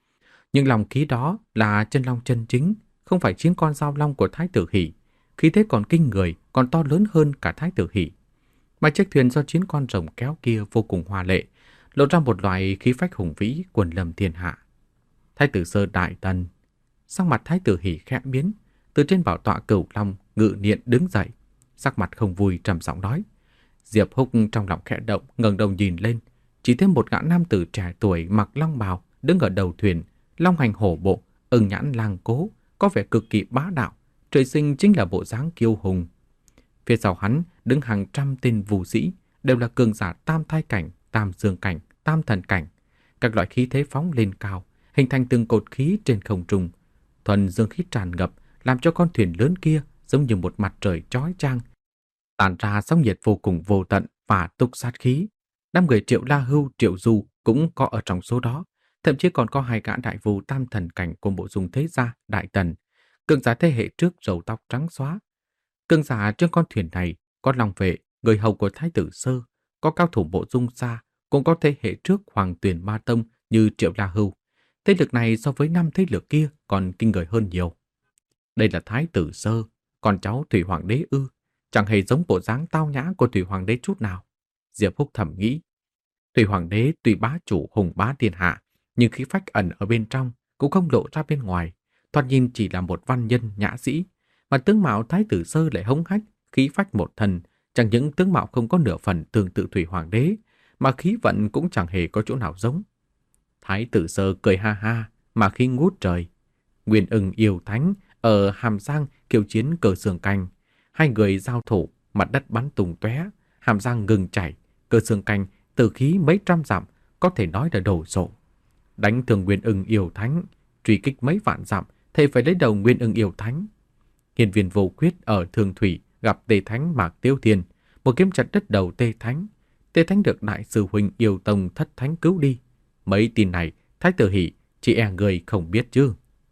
Nhưng lòng khí đó là chân long chân chính, không phải chín con dao long của Thái tử Hỷ. Khí thế còn kinh người, còn to lớn hơn cả Thái tử Hỷ. Mà chiếc thuyền do chín con rồng kéo kia vô cùng hoa lệ, lộ ra một loại khí phách hùng vĩ quần lâm thiên hạ. Thái tử Sơ đại tần. Sắc mặt Thái tử Hỷ khẽ biến, từ trên bảo tọa cửu long ngự niệm đứng dậy, sắc mặt không vui trầm giọng nói. Diệp Húc trong lòng khẽ động, ngẩng đầu nhìn lên, chỉ thấy một gã nam tử trẻ tuổi mặc long bào đứng ở đầu thuyền, long hành hổ bộ, ưng nhãn lang cố, có vẻ cực kỳ bá đạo, trời sinh chính là bộ dáng kiêu hùng. Phía sau hắn đứng hàng trăm tên vũ sĩ, đều là cường giả tam thai cảnh, tam dương cảnh, tam thần cảnh. Các loại khí thế phóng lên cao, hình thành từng cột khí trên không trung. Thuần dương khí tràn ngập, làm cho con thuyền lớn kia giống như một mặt trời chói chang, tản ra sóng nhiệt vô cùng vô tận và túc sát khí. Năm người Triệu La Hưu, Triệu Du cũng có ở trong số đó, thậm chí còn có hai gã đại vu tam thần cảnh của bộ dung thế gia Đại Tần, cường giả thế hệ trước râu tóc trắng xóa. Cường giả trên con thuyền này có Long Vệ, người hầu của Thái tử Sơ, có cao thủ bộ dung xa, cũng có thế hệ trước Hoàng Tuyền Ma Tông như Triệu La Hưu. Thế lực này so với năm thế lực kia còn kinh người hơn nhiều. Đây là Thái tử Sơ, con cháu Thủy Hoàng đế ư? Chẳng hề giống bộ dáng tao nhã của Thủy Hoàng đế chút nào. Diệp Húc thầm nghĩ. Thủy Hoàng đế tuy bá chủ hùng bá thiên hạ, nhưng khí phách ẩn ở bên trong cũng không lộ ra bên ngoài, thoạt nhìn chỉ là một văn nhân nhã sĩ. Mà tướng mạo Thái tử Sơ lại hống hách, khí phách một thần, chẳng những tướng mạo không có nửa phần tương tự Thủy Hoàng đế, mà khí vận cũng chẳng hề có chỗ nào giống. Thái tử Sơ cười ha ha, mà khí ngút trời. Nguyên Ưng yêu thánh ở Hàm Giang kiêu chiến Cờ Xương Canh, hai người giao thủ, mặt đất bắn tung tóe, Hàm Giang ngừng chảy, Cờ Xương Canh từ khí mấy trăm dặm, có thể nói là đổ sộ. Đánh thường Nguyên Ưng yêu thánh, truy kích mấy vạn dặm, thề phải lấy đầu Nguyên Ưng yêu thánh. Hiền Viên Vô Khuyết ở Thường Thủy gặp Tề Thánh Mạc Tiêu Thiên, một kiếm chặt đứt đầu Tề Thánh. Tề Thánh được đại sư huynh Yêu Tông Thất Thánh cứu đi. Mấy tin này, Thái tử Hỷ chỉ e người không biết chứ.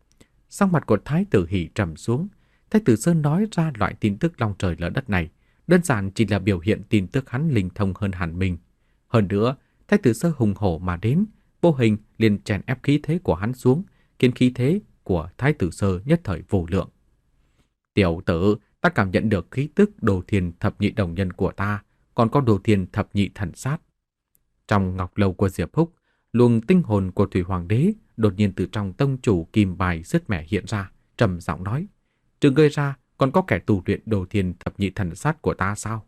Sắc mặt của Thái tử Hỷ trầm xuống. Thái tử Sơn nói ra loại tin tức long trời lở đất này, đơn giản chỉ là biểu hiện tin tức hắn linh thông hơn hẳn mình. Hơn nữa, Thái tử Sơ hùng hổ mà đến, vô hình liền chèn ép khí thế của hắn xuống, khiến khí thế của Thái tử Sơ nhất thời vô lượng. Tiểu tử, ta cảm nhận được khí tức Đồ Thiên thập nhị đồng nhân của ta, còn có Đồ Thiên thập nhị thần sát. Trong ngọc lâu của Diệp Húc, luồng tinh hồn của Thủy Hoàng đế đột nhiên từ trong tông chủ kim bài sứt mẻ hiện ra, trầm giọng nói: "Trừ ngươi ra, còn có kẻ tu luyện Đồ Thiên thập nhị thần sát của ta sao?"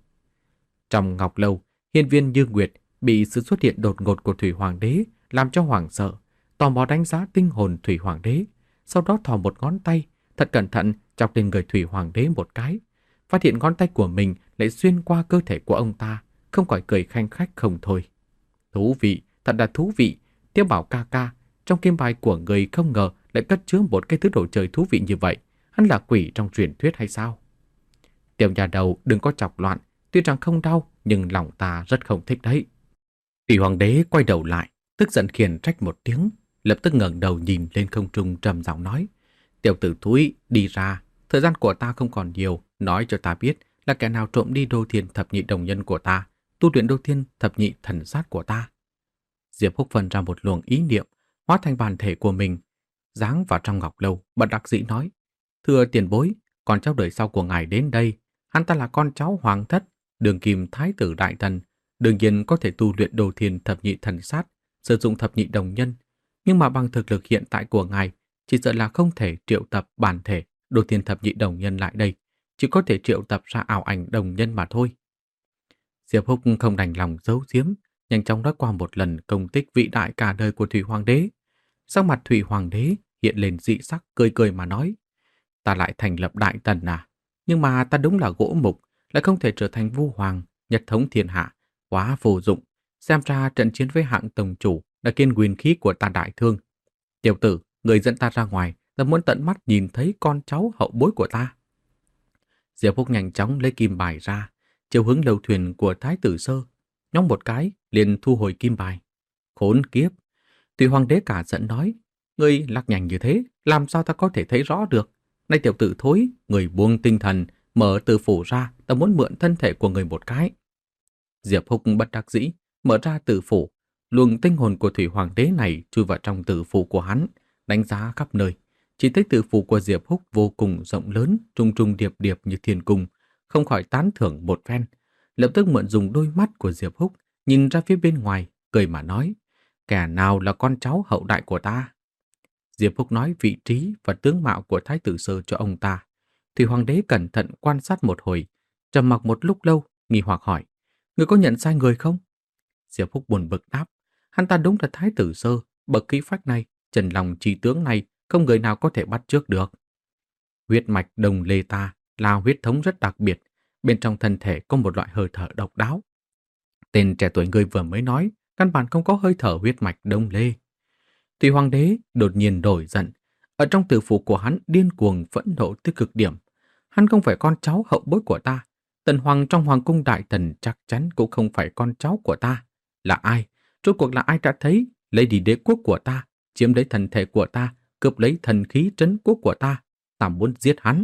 Trong ngọc lâu, Hiên Viên Như Nguyệt bị sự xuất hiện đột ngột của Thủy Hoàng đế làm cho hoảng sợ, tò mò đánh giá tinh hồn Thủy Hoàng đế, sau đó thò một ngón tay, thật cẩn thận chọc lên người Thủy Hoàng đế một cái, phát hiện ngón tay của mình lại xuyên qua cơ thể của ông ta, không khỏi cười khanh khách không thôi. Thú vị, thật là thú vị. Tiêu Bảo ca ca, trong kim bài của người không ngờ lại cất chứa một cái thứ đồ chơi thú vị như vậy. Hắn là quỷ trong truyền thuyết hay sao? Tiểu nhà đầu đừng có chọc loạn, tuy rằng không đau nhưng lòng ta rất không thích đấy. Thủy Hoàng đế quay đầu lại, tức giận khiển trách một tiếng, lập tức ngẩng đầu nhìn lên không trung trầm giọng nói: "Tiểu tử thúi, đi ra, thời gian của ta không còn nhiều, nói cho ta biết là kẻ nào trộm đi Đô Thiên thập nhị đồng nhân của ta, tu luyện Đô Thiên thập nhị thần sát của ta." Diệp Húc phân ra một luồng ý niệm, hóa thành bản thể của mình, giáng vào trong ngọc lâu, bật đặc dĩ nói: Thưa tiền bối, con cháu đời sau của ngài đến đây, hắn ta là con cháu hoàng thất, đường kim thái tử đại thần, đương nhiên có thể tu luyện đồ thiền thập nhị thần sát, sử dụng thập nhị đồng nhân, nhưng mà bằng thực lực hiện tại của ngài, chỉ sợ là không thể triệu tập bản thể đồ thiền thập nhị đồng nhân lại đây, chỉ có thể triệu tập ra ảo ảnh đồng nhân mà thôi. Diệp Húc không đành lòng giấu giếm, nhanh chóng nói qua một lần công tích vĩ đại cả đời của Thủy Hoàng đế. Sắc mặt Thủy Hoàng đế hiện lên dị sắc, cười cười mà nói: "Ta lại thành lập đại tần à? Nhưng mà ta đúng là gỗ mục, lại không thể trở thành vua hoàng, nhất thống thiên hạ, quá vô dụng. Xem ra trận chiến với hạng tổng chủ đã khiến nguyên khí của ta đại thương. Tiểu tử, người dẫn ta ra ngoài, ta muốn tận mắt nhìn thấy con cháu hậu bối của ta." Diệp Húc nhanh chóng lấy kim bài ra, chiều hướng lầu thuyền của Thái tử Sơ, nhóng một cái liền thu hồi kim bài. Khốn kiếp! Tùy Hoàng đế cả giận nói: "Ngươi lắc nhanh như thế, làm sao ta có thể thấy rõ được? Này tiểu tử thối, người buông tinh thần, mở từ phủ ra, ta muốn mượn thân thể của người một cái." Diệp Húc bất đắc dĩ, mở ra tử phủ, luồng tinh hồn của Thủy Hoàng đế này chui vào trong tử phủ của hắn, đánh giá khắp nơi. Chỉ thấy tử phủ của Diệp Húc vô cùng rộng lớn, trung trung điệp điệp như thiên cung, không khỏi tán thưởng một phen. Lập tức mượn dùng đôi mắt của Diệp Húc, nhìn ra phía bên ngoài, cười mà nói: "Kẻ nào là con cháu hậu đại của ta?" Diệp Húc nói vị trí và tướng mạo của Thái tử Sơ cho ông ta. Thủy Hoàng đế cẩn thận quan sát một hồi, trầm mặc một lúc lâu, nghi hoặc hỏi: "Người có nhận sai người không?" Diệp Húc buồn bực đáp: "Hắn ta đúng là Thái tử Sơ, bậc khí phách này, trần lòng trí tướng này, không người nào có thể bắt chước được. Huyết mạch đồng lê ta là huyết thống rất đặc biệt, bên trong thân thể có một loại hơi thở độc đáo. Tên trẻ tuổi người vừa mới nói, căn bản không có hơi thở huyết mạch đông lê." Thủy Hoàng đế đột nhiên đổi giận, ở trong tử phủ của hắn điên cuồng phẫn nộ tới cực điểm. Hắn không phải con cháu hậu bối của ta, tần hoàng trong hoàng cung đại thần chắc chắn cũng không phải con cháu của ta. Là ai? Rốt cuộc là ai đã thấy lấy đi đế quốc của ta, chiếm lấy thần thể của ta, cướp lấy thần khí trấn quốc của ta? Ta muốn giết hắn.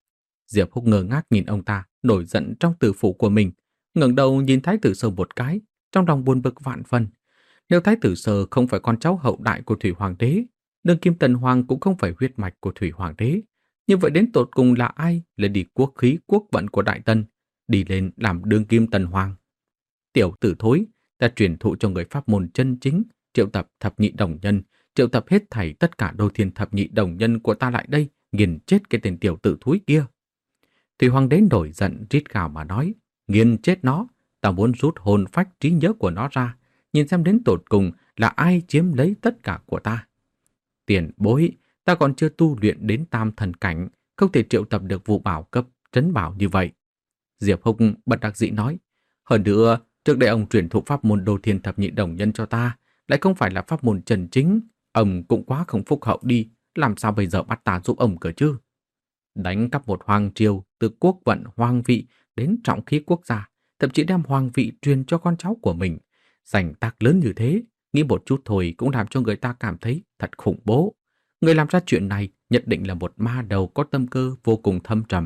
Diệp Húc ngơ ngác nhìn ông ta, nổi giận trong tử phủ của mình, ngẩng đầu nhìn Thái tử Sơ một cái, trong lòng buồn bực vạn phần. Nếu Thái tử Sơ không phải con cháu hậu đại của Thủy Hoàng đế, đương kim tần hoàng cũng không phải huyết mạch của Thủy Hoàng đế, như vậy đến tột cùng là ai lấy đi quốc khí quốc vận của Đại Tần, đi lên làm đương kim tần hoàng? Tiểu tử thối, ta truyền thụ cho người pháp môn chân chính, triệu tập thập nhị đồng nhân, triệu tập hết thảy tất cả đô thiên thập nhị đồng nhân của ta lại đây, nghiền chết cái tên tiểu tử thối kia. Thủy Hoàng đế nổi giận rít gào mà nói: "Nghiền chết nó, ta muốn rút hồn phách trí nhớ của nó ra, nhìn xem đến tột cùng là ai chiếm lấy tất cả của ta. Tiền bối, ta còn chưa tu luyện đến tam thần cảnh, không thể triệu tập được vụ bảo cấp trấn bảo như vậy." Diệp Húc bất đắc dĩ nói: "Hơn nữa, trước đây ông truyền thụ pháp môn đô thiên thập nhị đồng nhân cho ta, lại không phải là pháp môn chân chính, ông cũng quá không phúc hậu đi, làm sao bây giờ bắt ta giúp ông cơ chứ? Đánh cắp một hoàng triều từ quốc vận hoàng vị đến trọng khí quốc gia, thậm chí đem hoàng vị truyền cho con cháu của mình, giành tác lớn như thế, nghĩ một chút thôi cũng làm cho người ta cảm thấy thật khủng bố. Người làm ra chuyện này nhất định là một ma đầu có tâm cơ vô cùng thâm trầm."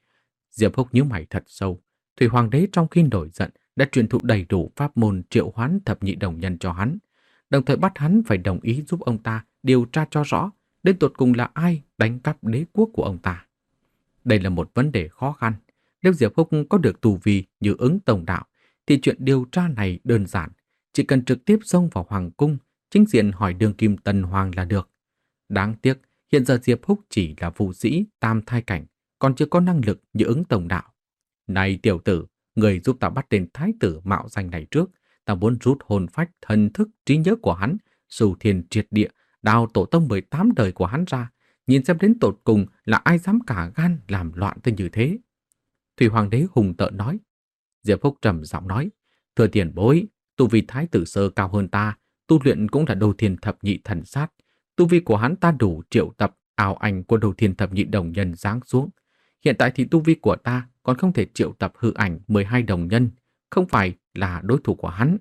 Diệp Húc nhíu mày thật sâu. Thủy Hoàng đế trong khi nổi giận đã truyền thụ đầy đủ pháp môn triệu hoán thập nhị đồng nhân cho hắn, đồng thời bắt hắn phải đồng ý giúp ông ta điều tra cho rõ đến tột cùng là ai đánh cắp đế quốc của ông ta. Đây là một vấn đề khó khăn. Nếu Diệp Húc có được tu vi như ứng tổng đạo, thì chuyện điều tra này đơn giản, chỉ cần trực tiếp xông vào hoàng cung, chính diện hỏi đương kim tần hoàng là được. Đáng tiếc, hiện giờ Diệp Húc chỉ là vũ sĩ tam thai cảnh, còn chưa có năng lực như ứng tổng đạo. "Này tiểu tử, người giúp ta bắt tên thái tử mạo danh này trước, ta muốn rút hồn phách thần thức trí nhớ của hắn, sưu thiên triệt địa, đào tổ tông mười tám đời của hắn ra, nhìn xem đến tột cùng là ai dám cả gan làm loạn tới như thế." Thủy Hoàng đế hùng tợn nói. Diệp Húc trầm giọng nói: "Thưa tiền bối, tu vi Thái tử Sơ cao hơn ta, tu luyện cũng là đô thiên thập nhị thần sát, tu vi của hắn ta đủ triệu tập ảo ảnh của đô thiên thập nhị đồng nhân giáng xuống. Hiện tại thì tu vi của ta còn không thể triệu tập hư ảnh mười hai đồng nhân, không phải là đối thủ của hắn.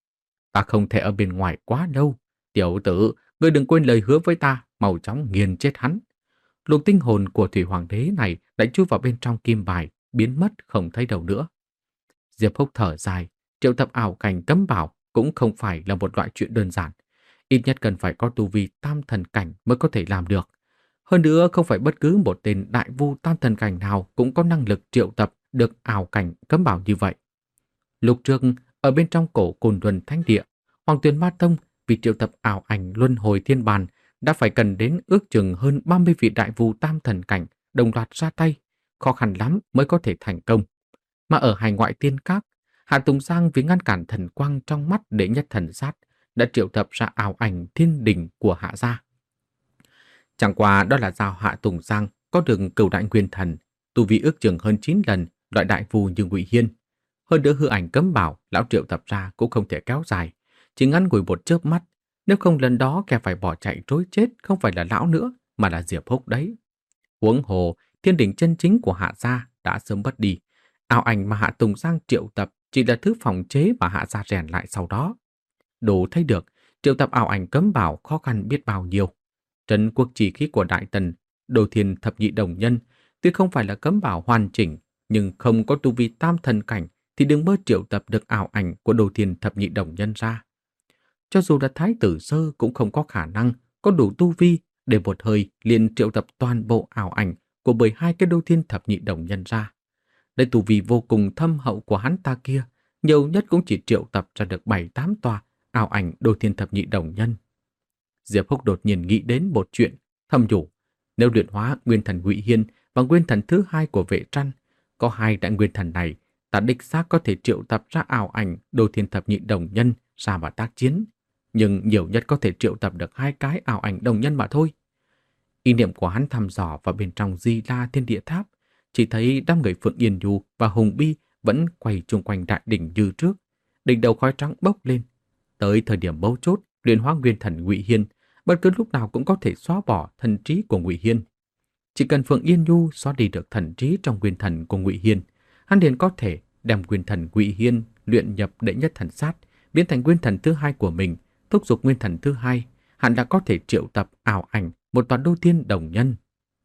Ta không thể ở bên ngoài quá lâu. Tiểu tử, ngươi đừng quên lời hứa với ta, mau chóng nghiền chết hắn." Luồng tinh hồn của Thủy Hoàng đế này đã chui vào bên trong kim bài, biến mất không thấy đâu nữa. Diệp Húc thở dài, triệu tập ảo cảnh cấm bảo cũng không phải là một loại chuyện đơn giản. Ít nhất cần phải có tu vi tam thần cảnh mới có thể làm được. Hơn nữa không phải bất cứ một tên đại vu tam thần cảnh nào cũng có năng lực triệu tập được ảo cảnh cấm bảo như vậy. Lúc trước, ở bên trong cổ Cồn Luân Thánh Địa, Hoàng Tuyền Ma Tông vì triệu tập ảo ảnh luân hồi thiên bàn đã phải cần đến ước chừng hơn ba mươi vị đại vu tam thần cảnh đồng loạt ra tay, khó khăn lắm mới có thể thành công. Mà ở hải ngoại tiên các, Hạ Tùng Giang vì ngăn cản thần quang trong mắt đệ nhất thần sát đã triệu tập ra ảo ảnh thiên đình của Hạ gia. Chẳng qua đó là giao Hạ Tùng Giang có được cửu đại nguyên thần, tu vi ước chừng hơn chín lần loại đại vu như Ngụy Hiên. Hơn nữa hư ảnh cấm bảo lão triệu tập ra cũng không thể kéo dài, chỉ ngắn ngủi một chớp mắt, nếu không lần đó kẻ phải bỏ chạy trối chết không phải là lão nữa mà là Diệp Húc đấy. Huống hồ, thiên đỉnh chân chính của Hạ gia đã sớm mất đi, ảo ảnh mà Hạ Tùng Giang triệu tập chỉ là thứ phòng chế mà Hạ gia rèn lại sau đó. Đủ thấy được triệu tập ảo ảnh cấm bảo khó khăn biết bao nhiêu. Trấn quốc chỉ khí của Đại Tần, Đồ Thiên thập nhị đồng nhân, tuy không phải là cấm bảo hoàn chỉnh, nhưng không có tu vi tam thần cảnh thì đừng mơ triệu tập được ảo ảnh của Đồ Thiên thập nhị đồng nhân ra. Cho dù là Thái tử Sơ cũng không có khả năng có đủ tu vi để một hơi liền triệu tập toàn bộ ảo ảnh của mười hai cái Đồ Thiên thập nhị đồng nhân ra. Đây tu vi vô cùng thâm hậu của hắn ta kia, nhiều nhất cũng chỉ triệu tập ra được bảy tám tòa ảo ảnh Đồ Thiên thập nhị đồng nhân. Diệp Húc đột nhiên nghĩ đến một chuyện, thầm nhủ, nếu luyện hóa nguyên thần Ngụy Hiên và nguyên thần thứ hai của Vệ Trăn, có hai đại nguyên thần này, ta đích xác có thể triệu tập ra ảo ảnh Đồ Thiên thập nhị đồng nhân ra mà tác chiến, nhưng nhiều nhất có thể triệu tập được hai cái ảo ảnh đồng nhân mà thôi. Ý niệm của hắn thăm dò vào bên trong Di La Thiên Địa Tháp, chỉ thấy đám người Phượng Yên Nhu và Hùng Bi vẫn quay chung quanh đại đỉnh như trước, đỉnh đầu khói trắng bốc lên. Tới thời điểm mấu chốt, luyện hóa nguyên thần Ngụy Hiên bất cứ lúc nào cũng có thể xóa bỏ thần trí của Ngụy Hiên. Chỉ cần Phượng Yên Nhu xóa đi được thần trí trong nguyên thần của Ngụy Hiên, hắn liền có thể đem nguyên thần Ngụy Hiên luyện nhập đệ nhất thần sát, biến thành nguyên thần thứ hai của mình, thúc giục nguyên thần thứ hai, hắn đã có thể triệu tập ảo ảnh một tòa Đô Thiên đồng nhân.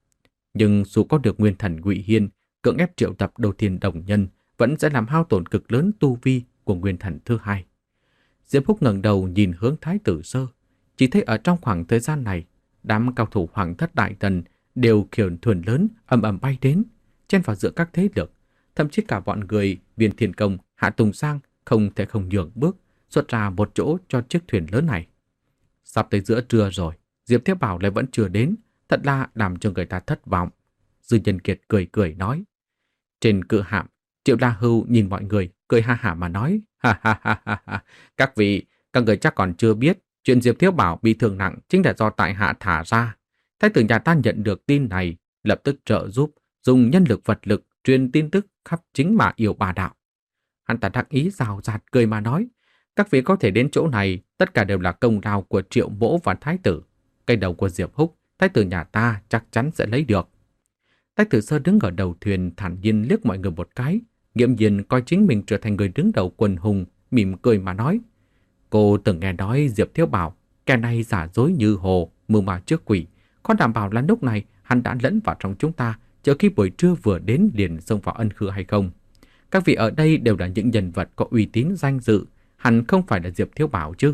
Nhưng dù có được nguyên thần Ngụy Hiên, cưỡng ép triệu tập Đô Thiên đồng nhân vẫn sẽ làm hao tổn cực lớn tu vi của nguyên thần thứ hai. Diệp Húc ngẩng đầu nhìn hướng Thái tử Sơ, chỉ thấy ở trong khoảng thời gian này, đám cao thủ Hoàng thất Đại Tần đều khiển thuyền lớn ầm ầm bay đến, chen vào giữa các thế lực, thậm chí cả bọn người Viên Thiên Công, Hạ Tùng Giang không thể không nhường bước, xuất ra một chỗ cho chiếc thuyền lớn này. Sắp tới giữa trưa rồi, Diệp Thiếu Bảo lại vẫn chưa đến, thật là làm cho người ta thất vọng. Dư Nhân Kiệt cười cười nói. Trên cự hạm, Triệu La Hưu nhìn mọi người, cười ha hả mà nói, ha ha ha ha ha, các vị, các người chắc còn chưa biết, chuyện Diệp Thiếu Bảo bị thương nặng chính là do tại hạ thả ra. Thái tử nhà ta nhận được tin này, lập tức trợ giúp, dùng nhân lực vật lực truyền tin tức khắp chính mà yêu bà đạo. Hắn ta đắc ý rào rạt cười mà nói, các vị có thể đến chỗ này, tất cả đều là công lao của Triệu Mỗ và Thái tử. Cây đầu của Diệp Húc, Thái tử nhà ta chắc chắn sẽ lấy được. Thái tử Sơ đứng ở đầu thuyền thản nhiên liếc mọi người một cái, nghiễm nhiên coi chính mình trở thành người đứng đầu quần hùng, mỉm cười mà nói. Cô từng nghe nói Diệp Thiếu Bảo, kẻ này giả dối như hồ, mưu mà trước quỷ. Có đảm bảo là lúc này hắn đã lẫn vào trong chúng ta, chờ khi buổi trưa vừa đến liền xông vào ân khư hay không? Các vị ở đây đều là những nhân vật có uy tín danh dự, hẳn không phải là Diệp Thiếu Bảo chứ.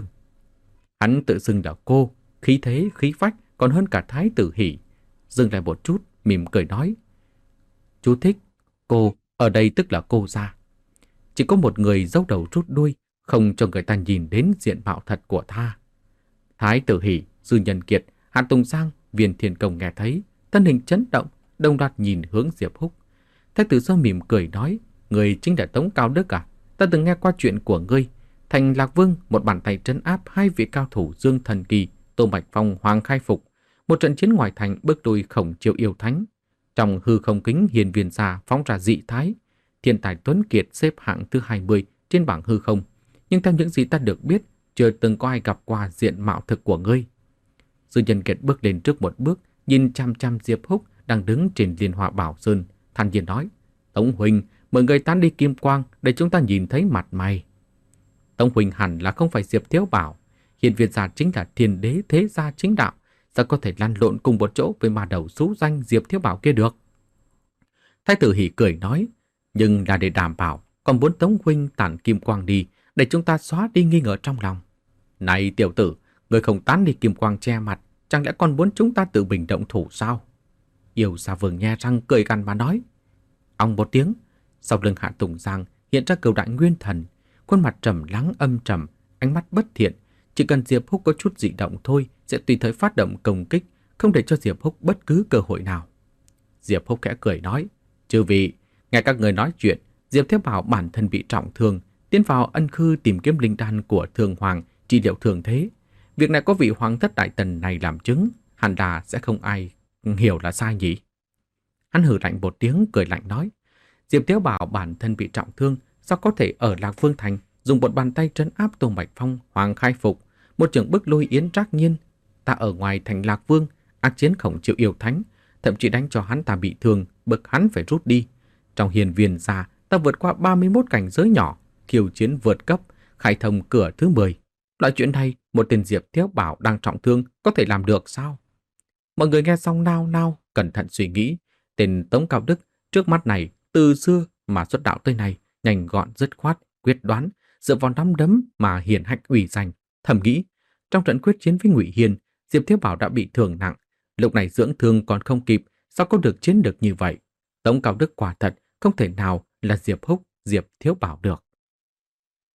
Hắn tự xưng là cô, khí thế, khí phách còn hơn cả Thái tử Hỷ. Dừng lại một chút, mỉm cười nói. Chú thích, cô, ở đây tức là cô gia. Chỉ có một người giấu đầu rút đuôi, không cho người ta nhìn đến diện mạo thật của tha. Thái tử Hỷ, Dư Nhân Kiệt, Hạ Tùng Giang, Viên Thiên Công nghe thấy, thân hình chấn động, đồng loạt nhìn hướng Diệp Húc. Thái tử Sơ mỉm cười nói, người chính là Tống Cao Đức à? Ta từng nghe qua chuyện của ngươi. Thành Lạc Vương một bàn tay trấn áp hai vị cao thủ Dương Thần Kỳ, Tô Bạch Phong, Hoàng Khai Phục. Một trận chiến ngoài thành bước lui Khổng Chiêu yêu thánh. Trong hư không kính hiền viên xa phóng ra dị thái. Thiên tài Tuấn Kiệt xếp hạng thứ hai mươi trên bảng hư không. Nhưng theo những gì ta được biết, chưa từng có ai gặp qua diện mạo thực của ngươi. Dư Nhân Kiệt bước lên trước một bước, nhìn chăm chăm Diệp Húc đang đứng trên Liên Hoa Bảo Sơn, than nhiên nói: Tống huynh, mời người tán đi kim quang để chúng ta nhìn thấy mặt mày. Tống huynh hẳn là không phải Diệp Thiếu Bảo, hiền viên gia chính là thiên đế thế gia chính đạo, sao có thể lăn lộn cùng một chỗ với ma đầu xú danh Diệp Thiếu Bảo kia được? Thái tử Hỷ cười nói, nhưng là để đảm bảo, còn muốn Tống huynh tản kim quang đi, để chúng ta xóa đi nghi ngờ trong lòng. Này tiểu tử, người không tán đi kim quang che mặt, Chẳng lẽ còn muốn chúng ta tự mình động thủ sao? Yêu Sa Vương nhe răng cười gằn mà nói. Ong một tiếng, sau lưng Hạ Tùng Giang hiện ra Cửu Đại Nguyên Thần, khuôn mặt trầm lắng âm trầm, ánh mắt bất thiện. Chỉ cần Diệp Húc có chút dị động thôi sẽ tùy thời phát động công kích, không để cho Diệp Húc bất cứ cơ hội nào. Diệp Húc khẽ cười nói, chư vị, nghe các người nói chuyện, Diệp Thiếu Bảo bản thân bị trọng thương, tiến vào ân khư tìm kiếm linh đan của Thường Hoàng trị liệu thường thế. Việc này có vị Hoàng thất đại tần này làm chứng, hẳn là sẽ không ai hiểu là sai nhỉ. Hắn hừ lạnh một tiếng cười lạnh nói, Diệp Thiếu Bảo bản thân bị trọng thương, sao có thể ở Lạc Vương Thành dùng một bàn tay trấn áp Tô Bạch Phong, Hoàng Khai Phục, một trường bức lui Yến Trác Nhiên. Ta ở ngoài thành Lạc Vương, ác chiến khổng chịu yêu thánh, thậm chí đánh cho hắn ta bị thương, bực hắn phải rút đi. Trong hiền viên gia, ta vượt qua ba mươi mốt cảnh giới nhỏ, khiêu chiến vượt cấp, khai thông cửa thứ mười. Loại chuyện này, một tên Diệp Thiếu Bảo đang trọng thương có thể làm được sao? Mọi người nghe xong nao nao, cẩn thận suy nghĩ. Tên Tống Cao Đức trước mắt này, từ xưa mà xuất đạo tới nay, nhanh gọn dứt khoát, quyết đoán, dựa vào nắm đấm mà hiển hách ủy danh. Thầm nghĩ, trong trận quyết chiến với Ngụy Hiền, Diệp Thiếu Bảo đã bị thương nặng, lúc này dưỡng thương còn không kịp, sao có được chiến được như vậy? Tống Cao Đức quả thật không thể nào là Diệp Húc, Diệp Thiếu Bảo được.